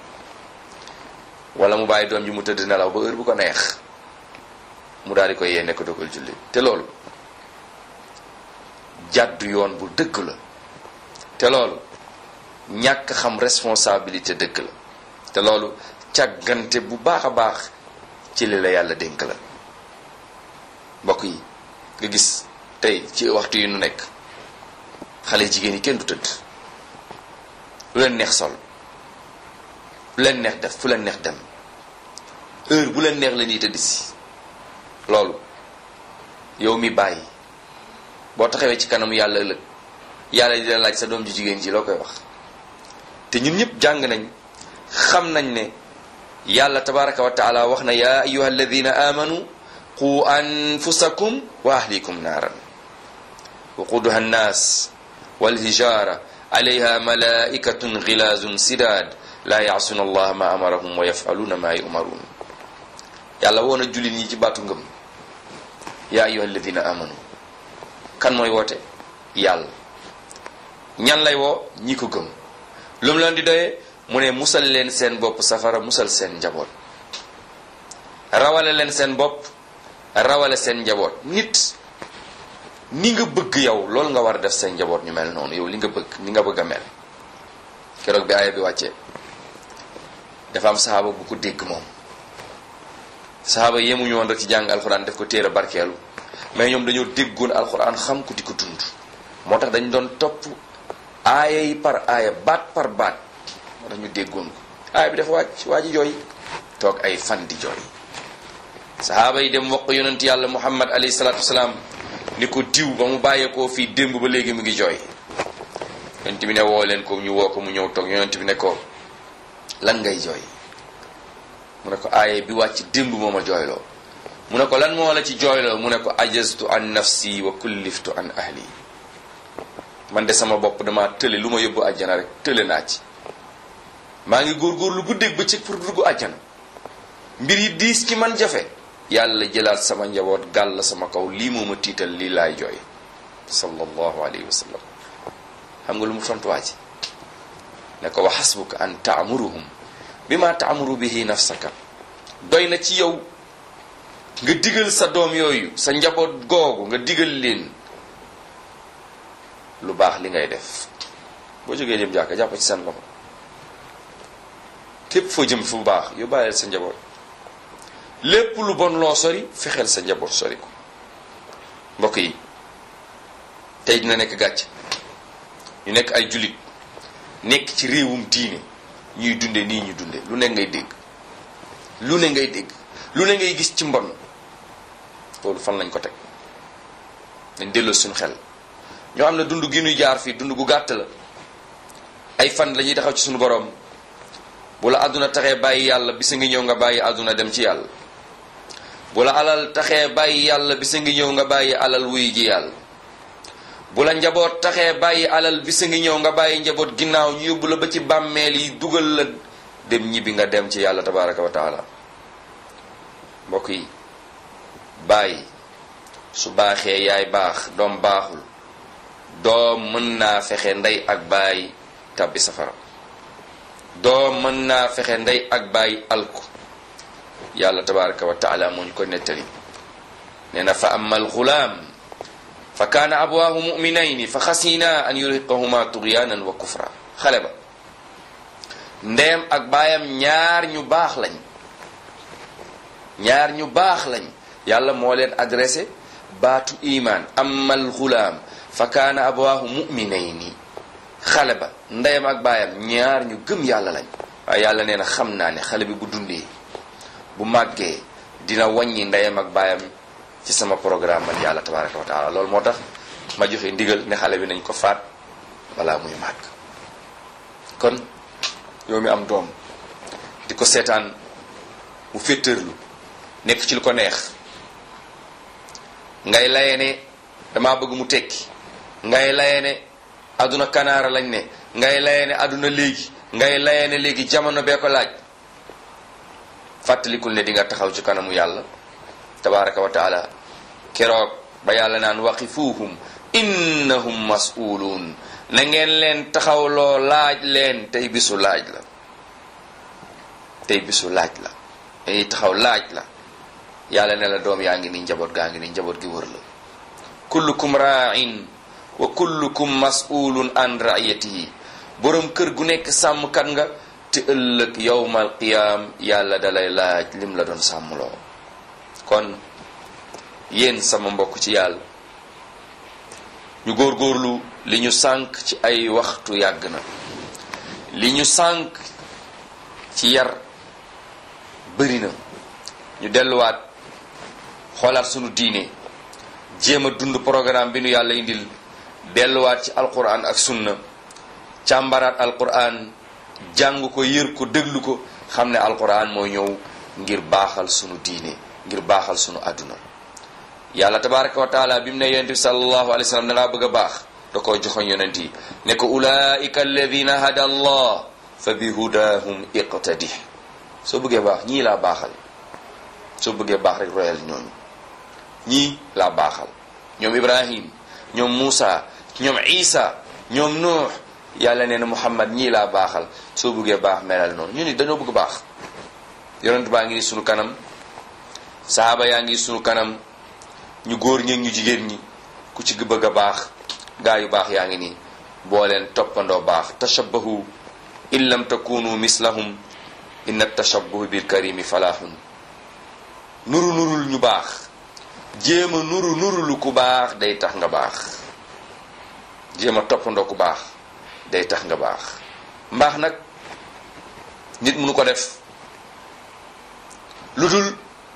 wala mu bàyyi doom ji mu tëdd nelaw ba heure bu ko neex mu daal di koy yee nekk dogal julli te loolu jàddu yoon bu dëgg la te loolu ñàkk xam responsabilité dëgg la te loolu càggante bu baax a baax ci li la yàlla dénk la mbokk yi nga gis tey ci waxtu yi nu nekk xale jigéen yi kenn du tëdd lu leen neex sol lu leen neex def fu leen neex dem heure bu leen neex la ñuy tëdd si loolu yow mi bàyyi boo taxawee ci kanamu yàlla ëllëg yàlla di la laaj sa doom ju jigéen ji loo koy wax te ñun ñëpp jàng nañ xam nañ ne yàlla tabaraka wa taala wax na yaa ayyuha alladina amanu qu anfusakum wa ahlikum naaran waquduha annaas walhijara alayha malaikatun gilazun sidad la yaasuna allah ma amarahum wa yafaluna ma yumarun yàlla woon a jullit ñi ci baatu ngëm yaa ayyuha alladina amanu kan mooy woote yàlla ñan lay woo ñi ko gëm lu mu leen di doyee mu ne musal leen seen bopp safara musal seen njaboot rawale leen seen bopp rawale seen njaboot nit ni nga bëgg yow loolu nga war a def seen njaboot ñu mel noonu yow li nga bëgg ni nga bëgg a mel keroog bi aaya bi wàccee dafa am sahaaba bu ko dégg moom sahaaba yemuñu woon rek ci jàng alxuraan def ko téere barkeelu mais ñoom dañoo déggoon alxuraan xam ko di ko dund moo tax dañ doon topp aaya yi par aaya baat par baat moo tax ñu déggoon ko aaya bi dafa wàcc waa ji jooy toog ay fan di jooy sahaaba yi dem wax ko yonent yàlla muhammad alayhi salaatu wasalaam ni ko diw ba mu bàyyeekoo fii démb ba léegi mu ngi jooy yonent bi ne woo leen ko ñu woo ko mu ñëw toog yonent bi ne ko lan ngay jooy mu ne ko aaya bi wàcc démb moo ma jooyloo mu ne ko lan moo la ci jooyloo mu ne ko ajaztu an nafsi wa kulliftu an ahli man de sama bopp dama tële lu ma yóbbu àjjana rek tële naa ci maa ngi góorgóorlu guddeeg bëccëg pour dugg àjjana mbir yi diis ki man jafe yàlla jëlaat sama njaboot gàll sama kaw lii moo ma tiital lii laay jooy sallallahu alayhi wa sallam xam nga lu mu tontuwaa ci ne ko wa xasbuka an taamuruhum bi ma taamuru bihi nafsaka doy na ci yow nga digal sa doom yooyu sa njaboot googu nga digal leen lu baax li ngay def boo jógee jëm jàkka jàpp ci seen loxo tépp foo jëm fu baax yóbbaaleel sa njaboot lépp lu bon loo sori fexeel sa njaboot sori ko mbokk yi tey dina nekk gàcc ñu nekk ay jullit nekk ci réewum diine ñuy dunde nii ñu dunde lu ne ngay dégg lu ne ngay dégg lu ne ngay gis ci mbon loolu fan lañ ko teg dañ delloo suñu xel ñoo xam ne dund gi ñuy jaar fii dund gu gàtt la ay fan la ñuy taxaw ci suñu borom bu la àdduna taxee bàyyi yàlla bisa ngi ñëw nga bàyyi àdduna dem ci yàlla bu la alal taxee bàyyi yàlla bisa ngi ñëw nga bàyyi alal wuy ji yàlla bu la njaboot taxee bàyyi alal bisa ngi ñëw nga bàyyi njaboot ginnaaw ñu yóbbu la ba ci bàmmeel yi dugal la dem ñibbi nga dem ci yàlla tabaraka wa taala. mbokk yi bàyyi su baaxee yaay baax doom baaxul doom mën naa fexe ndey ak bàyyi tabbi safara, doom mën naa fexe ndey ak bàyyi alku. yàlla tabaraka wa taala moo ñu ko nettali nee na fa amma alxulaam fa kaana abwaahu muminayni fa xasina an yurhiqahuma tughyanan wa kufra. xale ba ndeem ak baayam ñaar ñu baax lañ ñaar ñu baax lañ yàlla moo leen adressé baatu iman. amma alxulaam fa kaana abwaahu muminayni. xale ba ndeyam ak baayam ñaar ñu gëm yàlla lañ. waaye yàlla nee na xam naa ne xale bi bu dundee bu màggee dina wàññi ndeyam ak baayam ci sama programme man yàlla tabaraka wa taala. loolu moo tax ma joxe ndigal ne xale bi nañ ko faat balaa muy màgg. kon yow mi am doom di ko seetaan mu féttërlu nekk ci lu ko neex, ngay laye ne damaa bëgg mu tekki, ngay laye ne aduna kanaara lañ ne, ngay laye ne aduna léegi, ngay laye ne léegi jamono bee ko laaj, fàttalikul ne di nga taxaw ci kanamu yàlla tabaraka wa taala keroog ba yàlla naan waqifuuhum innahum mas'uluun. na ngeen leen taxawloo laaj leen, tey bisu laaj la tey bisu laaj la dañuy taxaw laaj la. yàlla ne la doom yaa ngi nii, njaboot gaa ngi nii, njaboot gi wër la. kullukum raa'in wa kullukum mas'ulun an ra'iyatihi. borom kër gu nekk sàmmkat nga te ëllëg yawmal qiyaam yàlla dalay laaj lim la doon sàmmloo. kon yéen sama mbokk ci yàlla ñu góorgóorlu. li ñu sànk ci ay waxtu yàgg na, li ñu sànk ci yar bëri na. ñu delluwaat xoolaat sunu diine, jéem a dund programme bi nu yàlla indil, delluwaat ci alquran ak sunna, càmbaraat alquran, jàng ko, yër ko, déglu ko, xam ne alquran mooy ñëw ngir baaxal sunu diine, ngir baaxal sunu àdduna. yàlla tabaraka wa taala bi mu ne yonent bi sallallahu alayhi wa sallam da ngaa bëgg a baax, da koo joxoñ yonent yi ne ko ulaika alladina hada allah fa bi hudahum iqtadi. soo bëggee baax ñii laa baaxal, soo bëggee baax rek royal ñooñu, ñii laa baaxal. ñoom ibrahim, ñoom muusa, ñoom isa, ñoom nuux. yàlla nee na muhammad ñii laa baaxal, soo bëggee baax melal noonu. ñu ni dañoo bëgg baax. yonent baa ngi ni sunu kanam, sahaaba yaa ngi sunu kanam, ñu góor ñeeg ñu jigéen ñi, ku ci bëgg a baax gaa yu baax yaa ngi nii, boo leen toppandoo baax. tashabbahu in lam takunu mislahum inna tashabbuhu bil karimi falahun. nuru nurul ñu baax, jéem a nuru nurulu ku baax day tax nga baax, jéem a toppandoo ku baax day tax nga baax. mbaax nag nit mënu ko def lu dul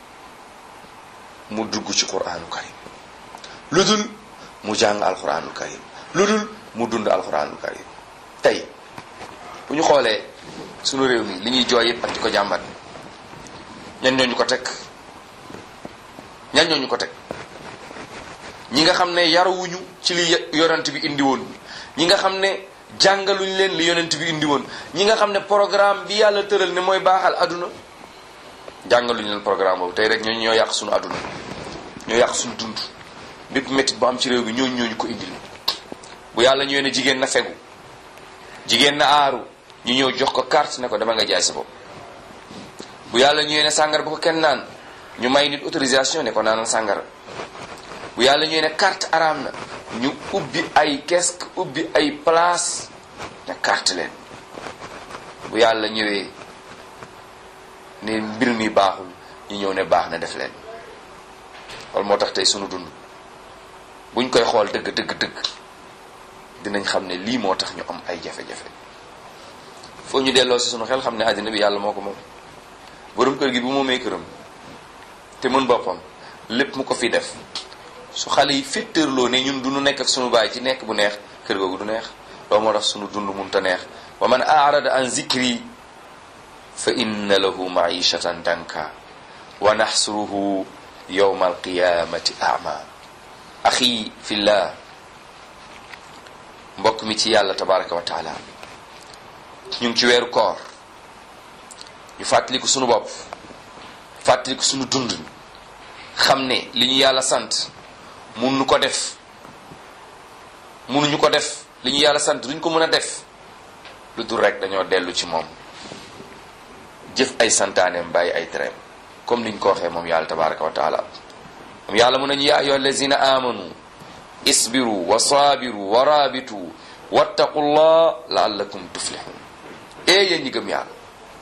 mu dugg ci quraanul karim, lu dul mu jàng alquranul karim, lu dul mu dund alquranul karim. tey bu ñu xoolee sunu réew mi li ñuy jooy yëpp ak di ko jàmbat, ñan ñooñu ko teg ñan ñooñu ko teg ñi nga xam ne yarawuñu ci li yonent bi indi woon, ñi nga xam ne jàngaluñ leen li yonent bi indi woon, ñi nga xam ne programme bi yàlla tëral ne mooy baaxal aduna jàngaluñ leen programme boobu. tey rek ñooñu ñoo yàq sunu aduna, ñoo yàq sunu dund. bépp métit bu am ci réew bi ñooñu ñooñu ko indil. bu yàlla ñëwee ne jigéen na fegu, jigéen na aaru, ñu ñëw jox ko carte ne ko dama nga jaay sa bopp. bu yàlla ñëwee ne sàngara bu ko kenn naan, ñu may nit autorisation ne ko naanal sàngara. bu yàlla ñëwee ne carte araam na, ñu ubbi ay kees, ubbi ay place ne carte leen. bu yàlla ñëwee ne mbir mi baaxul, ñu ñëw ne baax na def leen. loolu moo tax tey sunu dund buñ koy xool dëgg dëgg dëgg dinañ xam ne lii moo tax ñu am ay jafe-jafe. foo ñu delloo si sunu xel xam ne àddina bi yàlla moo ko moom. borom kër gi bu moomee këram te mën boppam, lépp mu ko fi def, su xale yi féttërloo ne ñun du nu nekk ak sunu baay ci nekk bu neex, kër googu du neex. loolu moo tax sunu dund munta neex. wa man aarada an zikri fa inna lahu maishatan danka wa naxsuruhu yowma alqiyamati ama. axi fillah, mbokk mi ci yàlla tabaraka wa taala ñu ngi ci weeru koor ñu fàttaliku sunu bopp fàttaliku sunu dund xam ne li ñu yàlla sant mënuñu ko def mënuñu ko def li ñu yàlla sant duñ ko mën a def lu dul rek dañoo dellu ci moom jëf ay santaaneem bàyyi ay tereem comme niñ ko waxee moom yàlla tabaraka wa taala moom yàlla mun nañu yaa ayyuha allazina amanu isbiru wa saabiru wa raabitu wattaqullah laallakum tuflihun ee yéen ñi gëm yàlla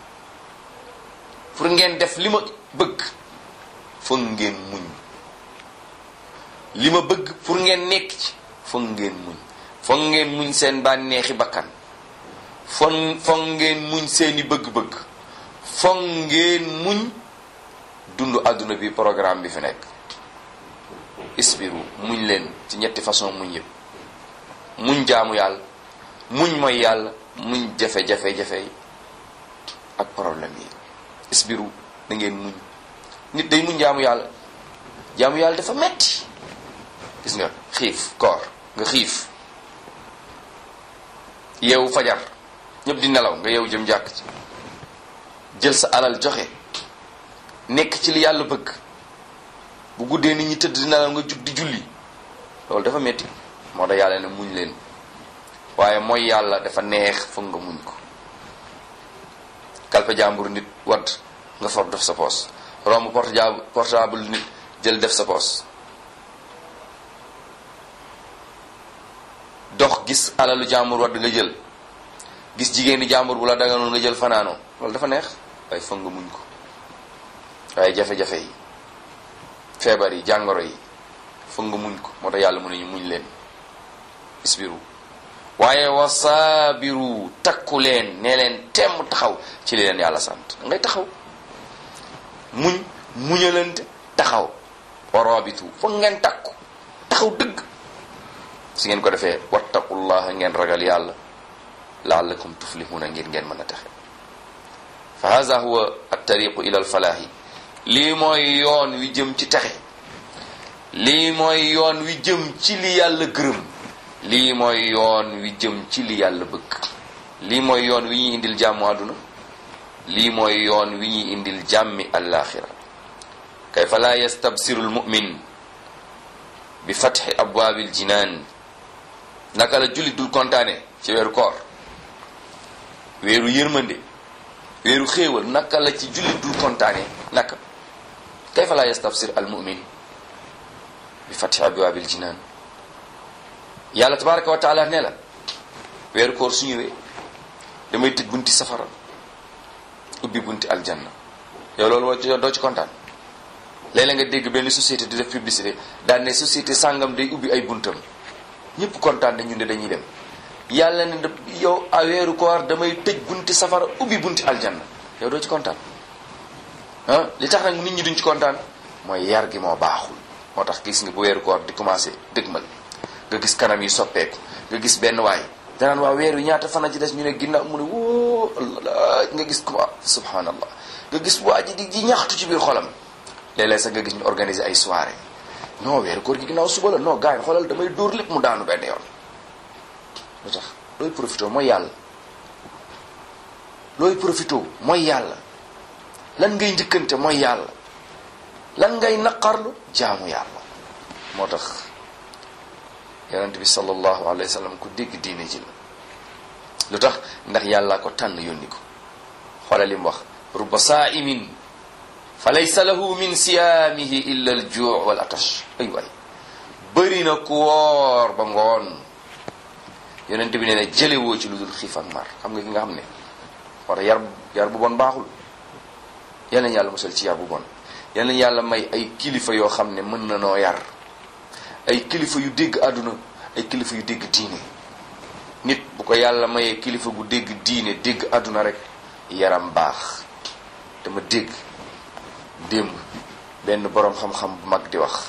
pour ngeen def li ma bëgg foog ngeen muñ li ma bëgg pour ngeen nekk ci foog ngeen muñ foog ngeen muñ seen bànneexi bakkan foog foog ngeen muñ seeni bëgg-bëgg foog ngeen muñ dund àdduna bi programme bi fi nekk isbiru muñ leen ci ñetti façon muñ yëpp muñ jaamu yàlla muñ mooy yàlla muñ jafe-jafe-jafe yi ak problème yi isbiru da ngeen muñ nit day muñ jaamu yàlla jaamu yàlla dafa metti gis nga xiif koor nga xiif yeewu fajar ñëpp di nelaw nga yeewu jëm jàkk ci jël sa alal joxe nekk ci li yàlla bëgg bu guddee nit ñi tëdd di nelaw nga jug di julli loolu dafa metti moo tax yàlla ne muñ leen waaye mooy yàlla dafa neex foog nga muñ ko kalpe jàmbur nit wadd nga for def sa poos romb portable nit jël def sa poos dox gis alalu jàmbur wadd nga jël gis jigéen di jàmbur bu la daganoon nga jël fanaanoo loolu dafa neex waaye foog nga muñ ko waaye jafe-jafe yi feebar yi jàngoro yi foog nga muñ ko moo tax yàlla mu ne ñu muñ leen isbiru waaye wasaabiru takku leen ne leen temm taxaw ci li leen yàlla sant ngay taxaw muñ muñalante taxaw waraabitu foog ngeen takku taxaw dëgg si ngeen ko defee wattaqullaha ngeen ragal yàlla la'allakum tuflihuna ngeen ngeen mën a taxe fa hadha huwa at-tariqu ila al-falahi lii mooy yoon wi jëm ci texe lii mooy yoon wi jëm ci li yàlla gërëm lii mooy yoon wi jëm ci li yàlla bëgg lii mooy yoon wi ñuy indil jàmmu àdduna lii mooy yoon wi ñuy indil jàmmi alaaxira kayfa laa yastabsiru almu'min bi fatxi abwaabil jinaan naka la jullit dul kontaane ci weeru koor weeru yërmande weeru xéewal naka la ci jullit dul kontaane naka kayfa laa yastabsir almu'min bi fatxi abwaabil jinaan yàlla tabaraka wa taala ne la weeru koor su ñëwee damay tëj bunti safara ubbi bunti aljanna yow loolu moo doo ci kontaan léeg-léeg nga dégg benn société di def publicité daan ne société sàngam day ubbi ay buntam ñëpp kontaan ne ñun de dañuy dem yàlla ne yow a weeru koor damay tëj bunti safara ubbi bunti aljanna yow doo ci kontaan ah li tax nag nit ñi duñ ci kontaan mooy yar gi moo baaxul moo tax gis nga bu weeru koor di commencé dëgmal nga gis kanam yi soppeeku nga gis benn waay danaan waa weer wi ñaata fan a ci des ñu ne ginnaaw mu ne wóo Allah nga gis ko subhanallah nga gis waa ji di di ñaxtu ci biir xolam léeg-léeg sax nga gis ñu organiser ay soirée non weeru koor gi ginnaaw suba la non gars yi xoolal damay dóor lépp mu daanu benn yoon lu tax looy profité mooy yàlla looy profité mooy yàlla lan ngay njëkkante mooy yàlla lan ngay naqarlu jaamu yàlla moo tax yonent bi sallallahu alayhi wa sallam ku dégg diine ji la lu tax ndax yàlla ko tànn yónni ko xoolal li mu wax rubba saa'imin fa laysa lahu min siyaamihi illa al juu' wal atash ay waay bëri na ku woor ba ngoon yonent bi nee na jëlewoo ci lu dul xiif ak mar xam nga ki nga xam ne war a yar yar bu bon baaxul yal nañu yàlla musal ci yar bu bon yal nañu yàlla may ay kilifa yoo xam ne mën na noo yar ay kilifa yu dégg àdduna ay kilifa yu dégg diine nit bu ko yàlla mayee kilifa gu dégg diine dégg àdduna rek yaram baax dama dégg démb benn boroom xam-xam bu mag di wax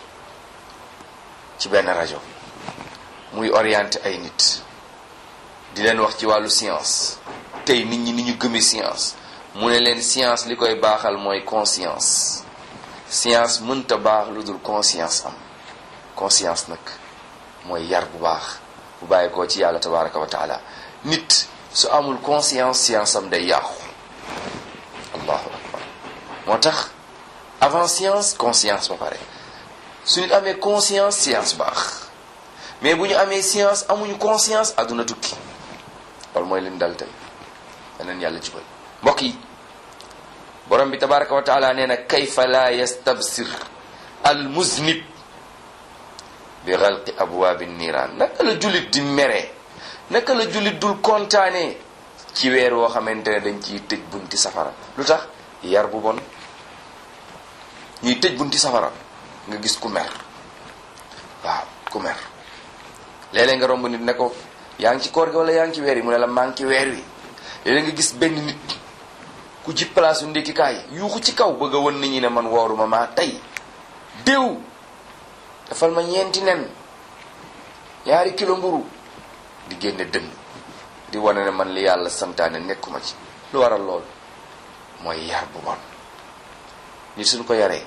ci benn rajo muy orienté ay nit di leen wax ci wàllu science tey nit ñi ni ñu gëmee science mu ne leen science li koy baaxal mooy conscience science mënta baax lu dul conscience am conscience nag mooy yar bu baax bu bàyyi koo ci yàlla tabaraka wa taala. nit su amul conscience science am day yàqu. allahu akbar. moo tax avant science conscience ba pare su nit amee conscience science baax mais bu ñu amee science amuñu conscience àdduna tukki. loolu mooy leen dal tey daneen yàlla jubal. mbokk yi borom bi tabaraka wa taala nee na kayfa la yastabsir al muznib bi xalqi abwaabi niiraan. naka la jullit di mere naka la jullit dul kontaanee ci weer woo xamante ne dañ ciy tëj bunti safara. lu tax yar bu bon ñuy tëj bunti safara nga gis ku mer. waaw ku mer léeg-léeg nga romb nit ne ko yaa ngi ci koor gi wala yaa ngi ci weer yi mu ne la maa ngi ci weer wi. léeg-léeg nga gis benn nit ku ci place u ndékkikaay yuuxu ci kaw bëgg a won nit ñi ne man wooruma maa tey déw dafal ma ñeenti nen ñaari kilo mburu di génne dënn di wane ne man li yàlla santaane nekkuma ci. lu waral lool mooy yar bu bon. nit suñ ko yaree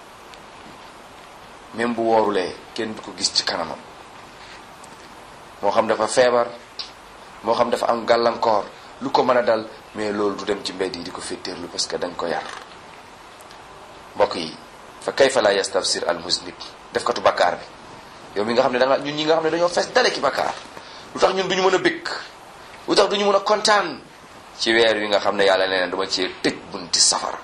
même bu woorulee kenn du ko gis ci kanamam moo xam dafa feebar moo xam dafa am gàllankoor lu ko mën a dal mais loolu du dem ci mbedd yi di ko féeteerlu parce que dañ ko yar. mbokk yi fa kayfa la yastabsir al muznib def katu bakkaar bi yow mi nga xam ne da nga ñun ñi nga xam ne dañoo fees dale ki bakkaar lu tax ñun duñu mën a bëgg lu tax duñu mën a kontaan ci weer wi nga xam ne yàlla nee na dama cee tëj bunti safara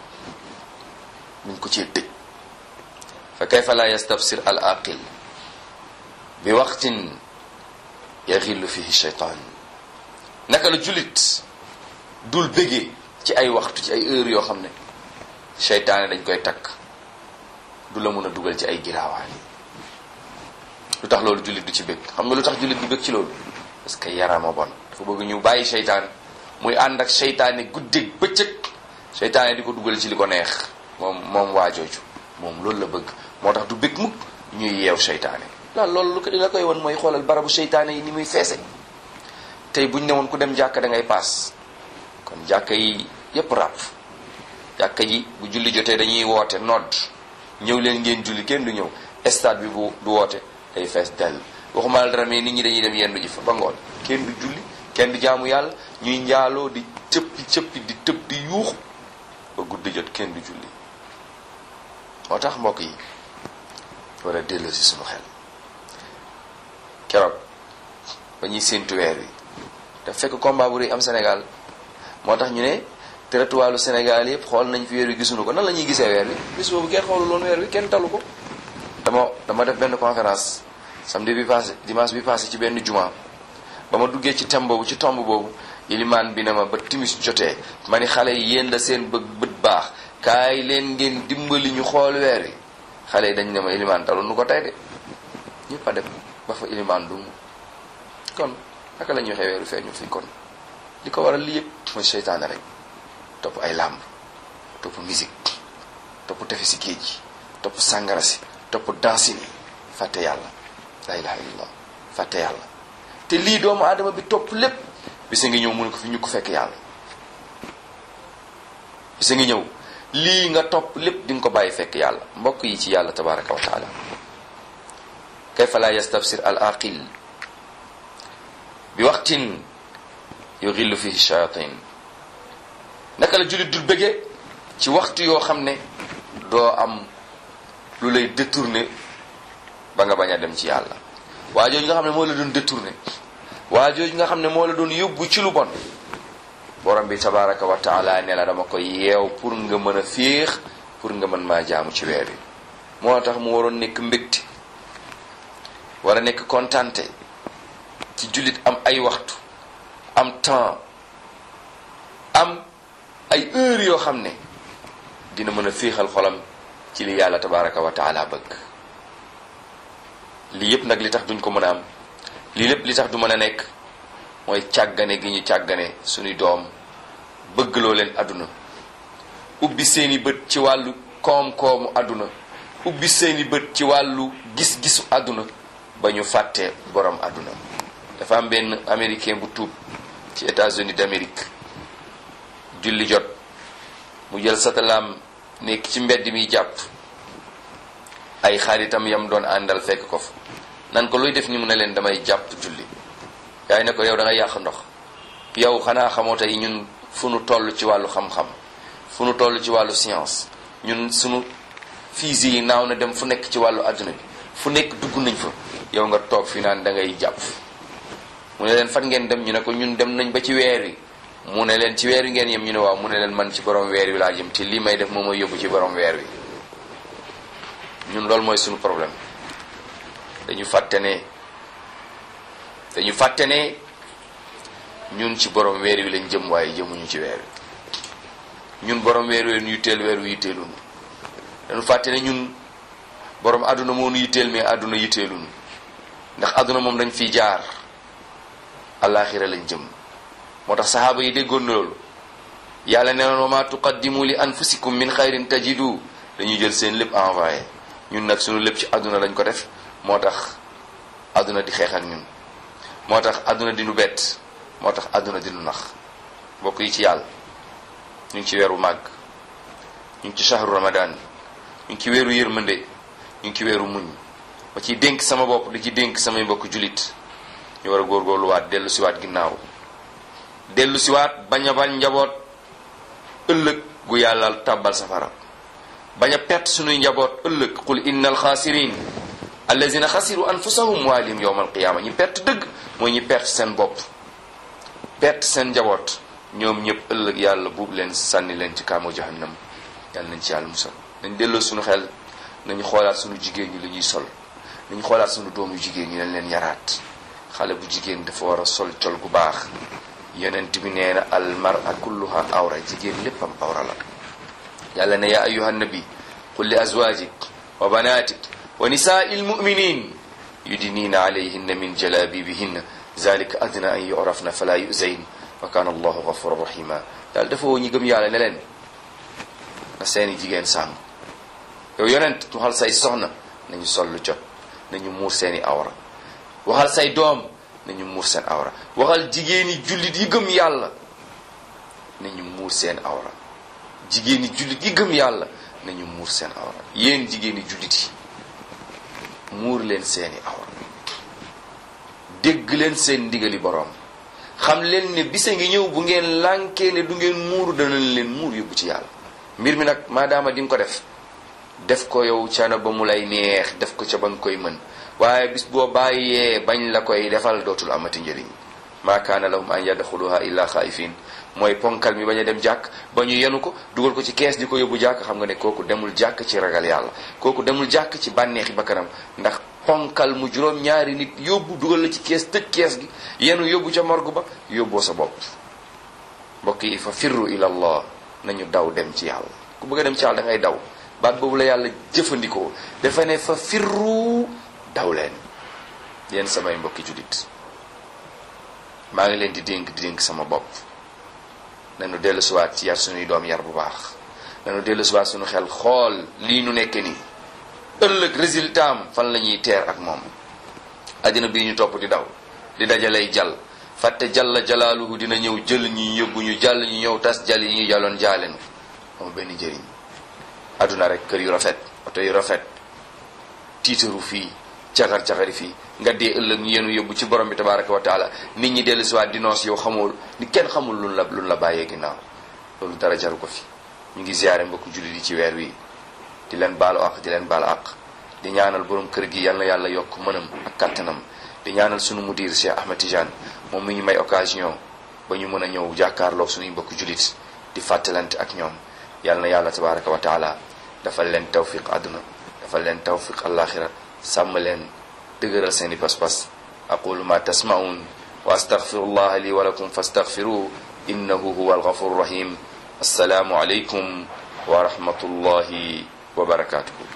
ñu ko cee tëj. fa kayfa la yastabsir al aqil bi waqtin yaxillu fihi shaytaan. naka la jullit dul bëggee ci ay waxtu ci ay heure yoo xam ne seytaane dañ koy takk du la mën a dugal ci ay giraawaan. lu tax loolu jullit du ci bëgg xam nga lu tax jullit du bëgg ci loolu parce que yarama bon. dafa bëgg ñu bàyyi seytaan muy ànd ak seytaane guddeeg bëccëg seytaane di ko dugal ci li ko neex moom moom waa jooju moom loolu la bëgg. moo tax du bëgg mukk ñuy yeew seytaane. la loolu lu ko la koy won mooy xoolal barabu seytaane yi ni muy feese. tey buñ ne woon ku dem jàkka da ngay paas kon jàkka yi yépp ràpp. jàkka ji bu julli jotee dañuy woote nodd ñëw leen ngeen julli kenn du ñëw. stade bi bu du woote day fees dell. waxuma la dara mais nit ñi dañuy dem yendu ji fa ba ngoon kenn du julli kenn du jaamu yàlla ñuy njaaloo di cëppi cëppi di tëb di yuux ba guddi jot kenn du julli. moo tax mbokk yi war a delloo si sunu xel keroog ba ñuy séntu weer wi daf fekk combat bu rëy am Sénégal moo tax ñu ne territoire Sénégal yëpp xool nañ fi weer wi gisuñu ko nan la ñuy gisee weer wi bis boobu kenn xoolu loon weer wi kenn talu ko. dama dama def benn conférence samedi bi passé dimanche bi passé ci benn juma ba ma duggee ci thème boobu ci tomb boobu ilimaan bi ne ma ba timis jotee ma ni xale yi yéen la seen bëgg bët baax kaay leen ngeen dimbali ñu xool weer wi. xale yi dañ ne ma ilimaan taloon nu ko tey de ñëpp a dem ba fa ilimaan du kon naka la ñuy waxee weeru feeñu fii kon li ko waral li yëpp mooy seytaane rek topp ay làmb topp musique topp tefe si géej gi topp sàngara si topp dansin fàtte yàlla la ilaha illallah fàtte yàlla. te lii doomu aadama bi topp lépp bisa ngi ñëw mu ne ko fi ñu ko fekk yàlla. bisa ngi ñëw lii nga topp lépp di nga ko bàyyi fekk yàlla. mbokk yi ci yàlla tabaraka wa taala kayfa la yastabsir al aqil bi waqtin yughillu fihi shayatin. naka la jullit dul bëggee ci waxtu yoo xam ne doo am lu lay détourné ba nga bañ a dem ci yàlla. waa jooju nga xam ne moo la doon détourné waa jooju nga xam ne moo la doon yóbbu ci lu bon borom bi tabaraka wa taala ne la dama ko yeew pour nga mën a féex pour nga mën maa jaamu ci weer wi. moo tax mu waroon nekk mbégte war a nekk kontante ci jullit am ay waxtu am temps am ay heure yoo xam ne dina mën a féexal xolam ci li yàlla tabaraka wa taala bëgg. lii yépp nag li tax duñ ko mën a am lii lépp li tax du mën a nekk mooy càggane gi ñu càggane suñuy doom bëggloo leen àdduna ubbi seeni bët ci wàllu koom-koomu àdduna ubbi seeni bët ci wàllu gis-gisu àdduna ba ñu fàtte borom àdduna. dafa am benn américain bu tuub ci États-Unis d'Amérique julli jot mu jël satalaam nekk ci mbedd mi jàpp ay xaritam yam doon àndal fekk ko fa nan ko looy def ni mu ne leen damay jàpp julli yaay ne ko yow da ngay yàq ndox yow xanaa xamoo tey ñun fu nu toll ci wàllu xam-xam fu nu toll ci wàllu science ñun sunu physique yi naaw na dem fu nekk ci wàllu adduna bi fu nekk dugg nañ fa yow nga toog fi naan da ngay jàpp mu ne leen fan ngeen dem ñu ne ko ñun dem nañ ba ci weer wi mu ne leen ci weer wi ngeen yem ñu ne waaw mu ne leen man ci borom weer wi laa jëm te lii may def moom mooy yóbbu ci borom weer wi ñun loolu mooy suñu problème dañu fàtte ne dañu fàtte ne ñun ci borom weer wi lañ jëm waaye jëmuñu ci weer wi ñun borom weer wi leen yitteel weer wi yitteelunu dañu fàtte ne ñun borom àdduna moo nu yitteel mais àdduna yitteelunu ndax àdduna moom dañ fiy jaar alaxira lañ jëm moo tax saxaaba yi déggoon na loolu yàlla nee na wa ma tuqaddimu li anfusikum min xayrin tajidu dañuy jël seen lépp envoyé ñun nag suñu lépp ci àdduna lañ ko def moo tax àdduna di xeex ak ñun moo tax àdduna di nu bett moo tax àdduna di nu nax mbokk yi ci yàlla ñu ngi ci weeru màgg ñu ngi ci shahru ramadan ñu ngi ci weeru yërmande ñu ngi ci weeru muñ ma ciy dénk sama bopp di ci dénk samay mbokk julit ñu war a góorgóorluwaat dellu siwaat ginnaaw dellu siwaat bañ a bañ njaboot ëllëg gu yàlla tàbbal safara bañ a perte sunuy njaboot ëllëg qul inna alxaasirin allazina xasiru anfusahum wa ahlihim yawma alqiyama ñi perte dëgg mooy ñi perte seen bopp perte seen njaboot ñoom ñëpp ëllëg yàlla buub leen sànni leen ci kaamu jahannam yàlla nañ ci yàlla musal nañ delloo suñu xel nañu xoolaat suñu jigéen ñi li ñuy sol nañu xoolaat suñu doom yu jigéen ñi nañ leen yaraat xale bu jigéen dafa war a sol col gu baax yonent bi nee na al mar'a kulluha awra jigéen léppam awra la yàlla ne yaa ayyuha nabi qul li azwajik wa banatik wa nisaa'il mu'minin yudnina alayhinna min jalabibihinna zalika adna an yu'rafna fala yu'zayn wa kana allahu ghafuran rahima daal dafa woo ñi gëm yàlla ne leen na seeni jigéen sàng yow yonent waxal say soxna nañu sol lu jot nañu muur seeni awra waxal say doom nañu muur seen awra waxal jigéeni jullit yi gëm yàlla nañu muur seen awra jigéeni jullit yi gëm yàlla nañu muur seen awra yéen jigéeni jullit yi muur leen seeni awra dégg leen seen ndigali boroom xam leen ne bisa ngi ñëw bu ngeen lànkee ne du ngeen muur danañ leen muur yóbbu ci yàlla mbir mi nag maadaama di nga ko def def ko yow cana ba mu lay neex def ko ca ba nga koy mën waaye bis boo bàyyee bañ la koy defal dootul amati njëriñ maa kaana lahum an yadxuluha illa xaayifin mooy ponkal mi bañ a dem jàkk ba ñu yenu ko dugal ko ci kees di ko yóbbu jàkk xam nga ne kooku demul jàkk ci ragal yàlla kooku demul jàkk ci bànneexi bakkanam ndax ponkal mu juróom ñaari nit yóbbu dugal la ci kees tëj kees gi yenu yóbbu ca morgue ba yóbboo sa bopp mbokk yi fa firru ila allah nañu daw dem ci yàlla ku bëgg a dem ci yàlla da ngay daw baat boobu la yàlla jëfandikoo dafa ne fa firru daw leen yéen samay mbokki jullit maa ngi leen di dénk di dénk sama bopp nañu dellu siwaat ci yar suñuy doom yar bu baax nañu dellu siwaat suñu xel xool lii nu nekk nii ëllëg résultat am fan la ñuy teer ak moom àddina bii ñu topp di daw di dajalay jàll fàtte jalla jalaaluhu dina ñëw jël ñi yóbbu ñu jàll ñu ñëw tas jàll yi ñu jàlloon jaalenu moom benn njëriñ àdduna rek kër yu rafet oto yu rafet tiitaru fii caxar-caxari fii nga dee ëllëg ñu yenu yóbbu ci borom bi tabaraka wa taala nit ñi dellu siwaat di noos yow xamul ni kenn xamul luñ la luñ la bàyyee ginnaaw loolu dara jaru ko fi ñu ngi ziyaare mbokku jullit yi ci weer wi di leen baalu àq di leen baalu àq di ñaanal borom kër gi yal na yàlla yokk mënam ak kattanam di ñaanal sunu mudir Cheikh Ahmed Tidiane moom mi ñu may occasion ba ñu mën a ñëw jàkkaarloog suñuy mbokku jullit di fàttalante ak ñoom yal na yàlla tabaraka wa taala dafal leen tawfiq àdduna dafal leen tawfiq alaxira sàmm leen dëgëral seeni pas-pas aqulu ma tasma'un wa astaghfirullah li wa lakum fastaghfiruhu innahu huwa alghafur rahim assalaamu alaykum wa rahmatullahi wa barakatuhu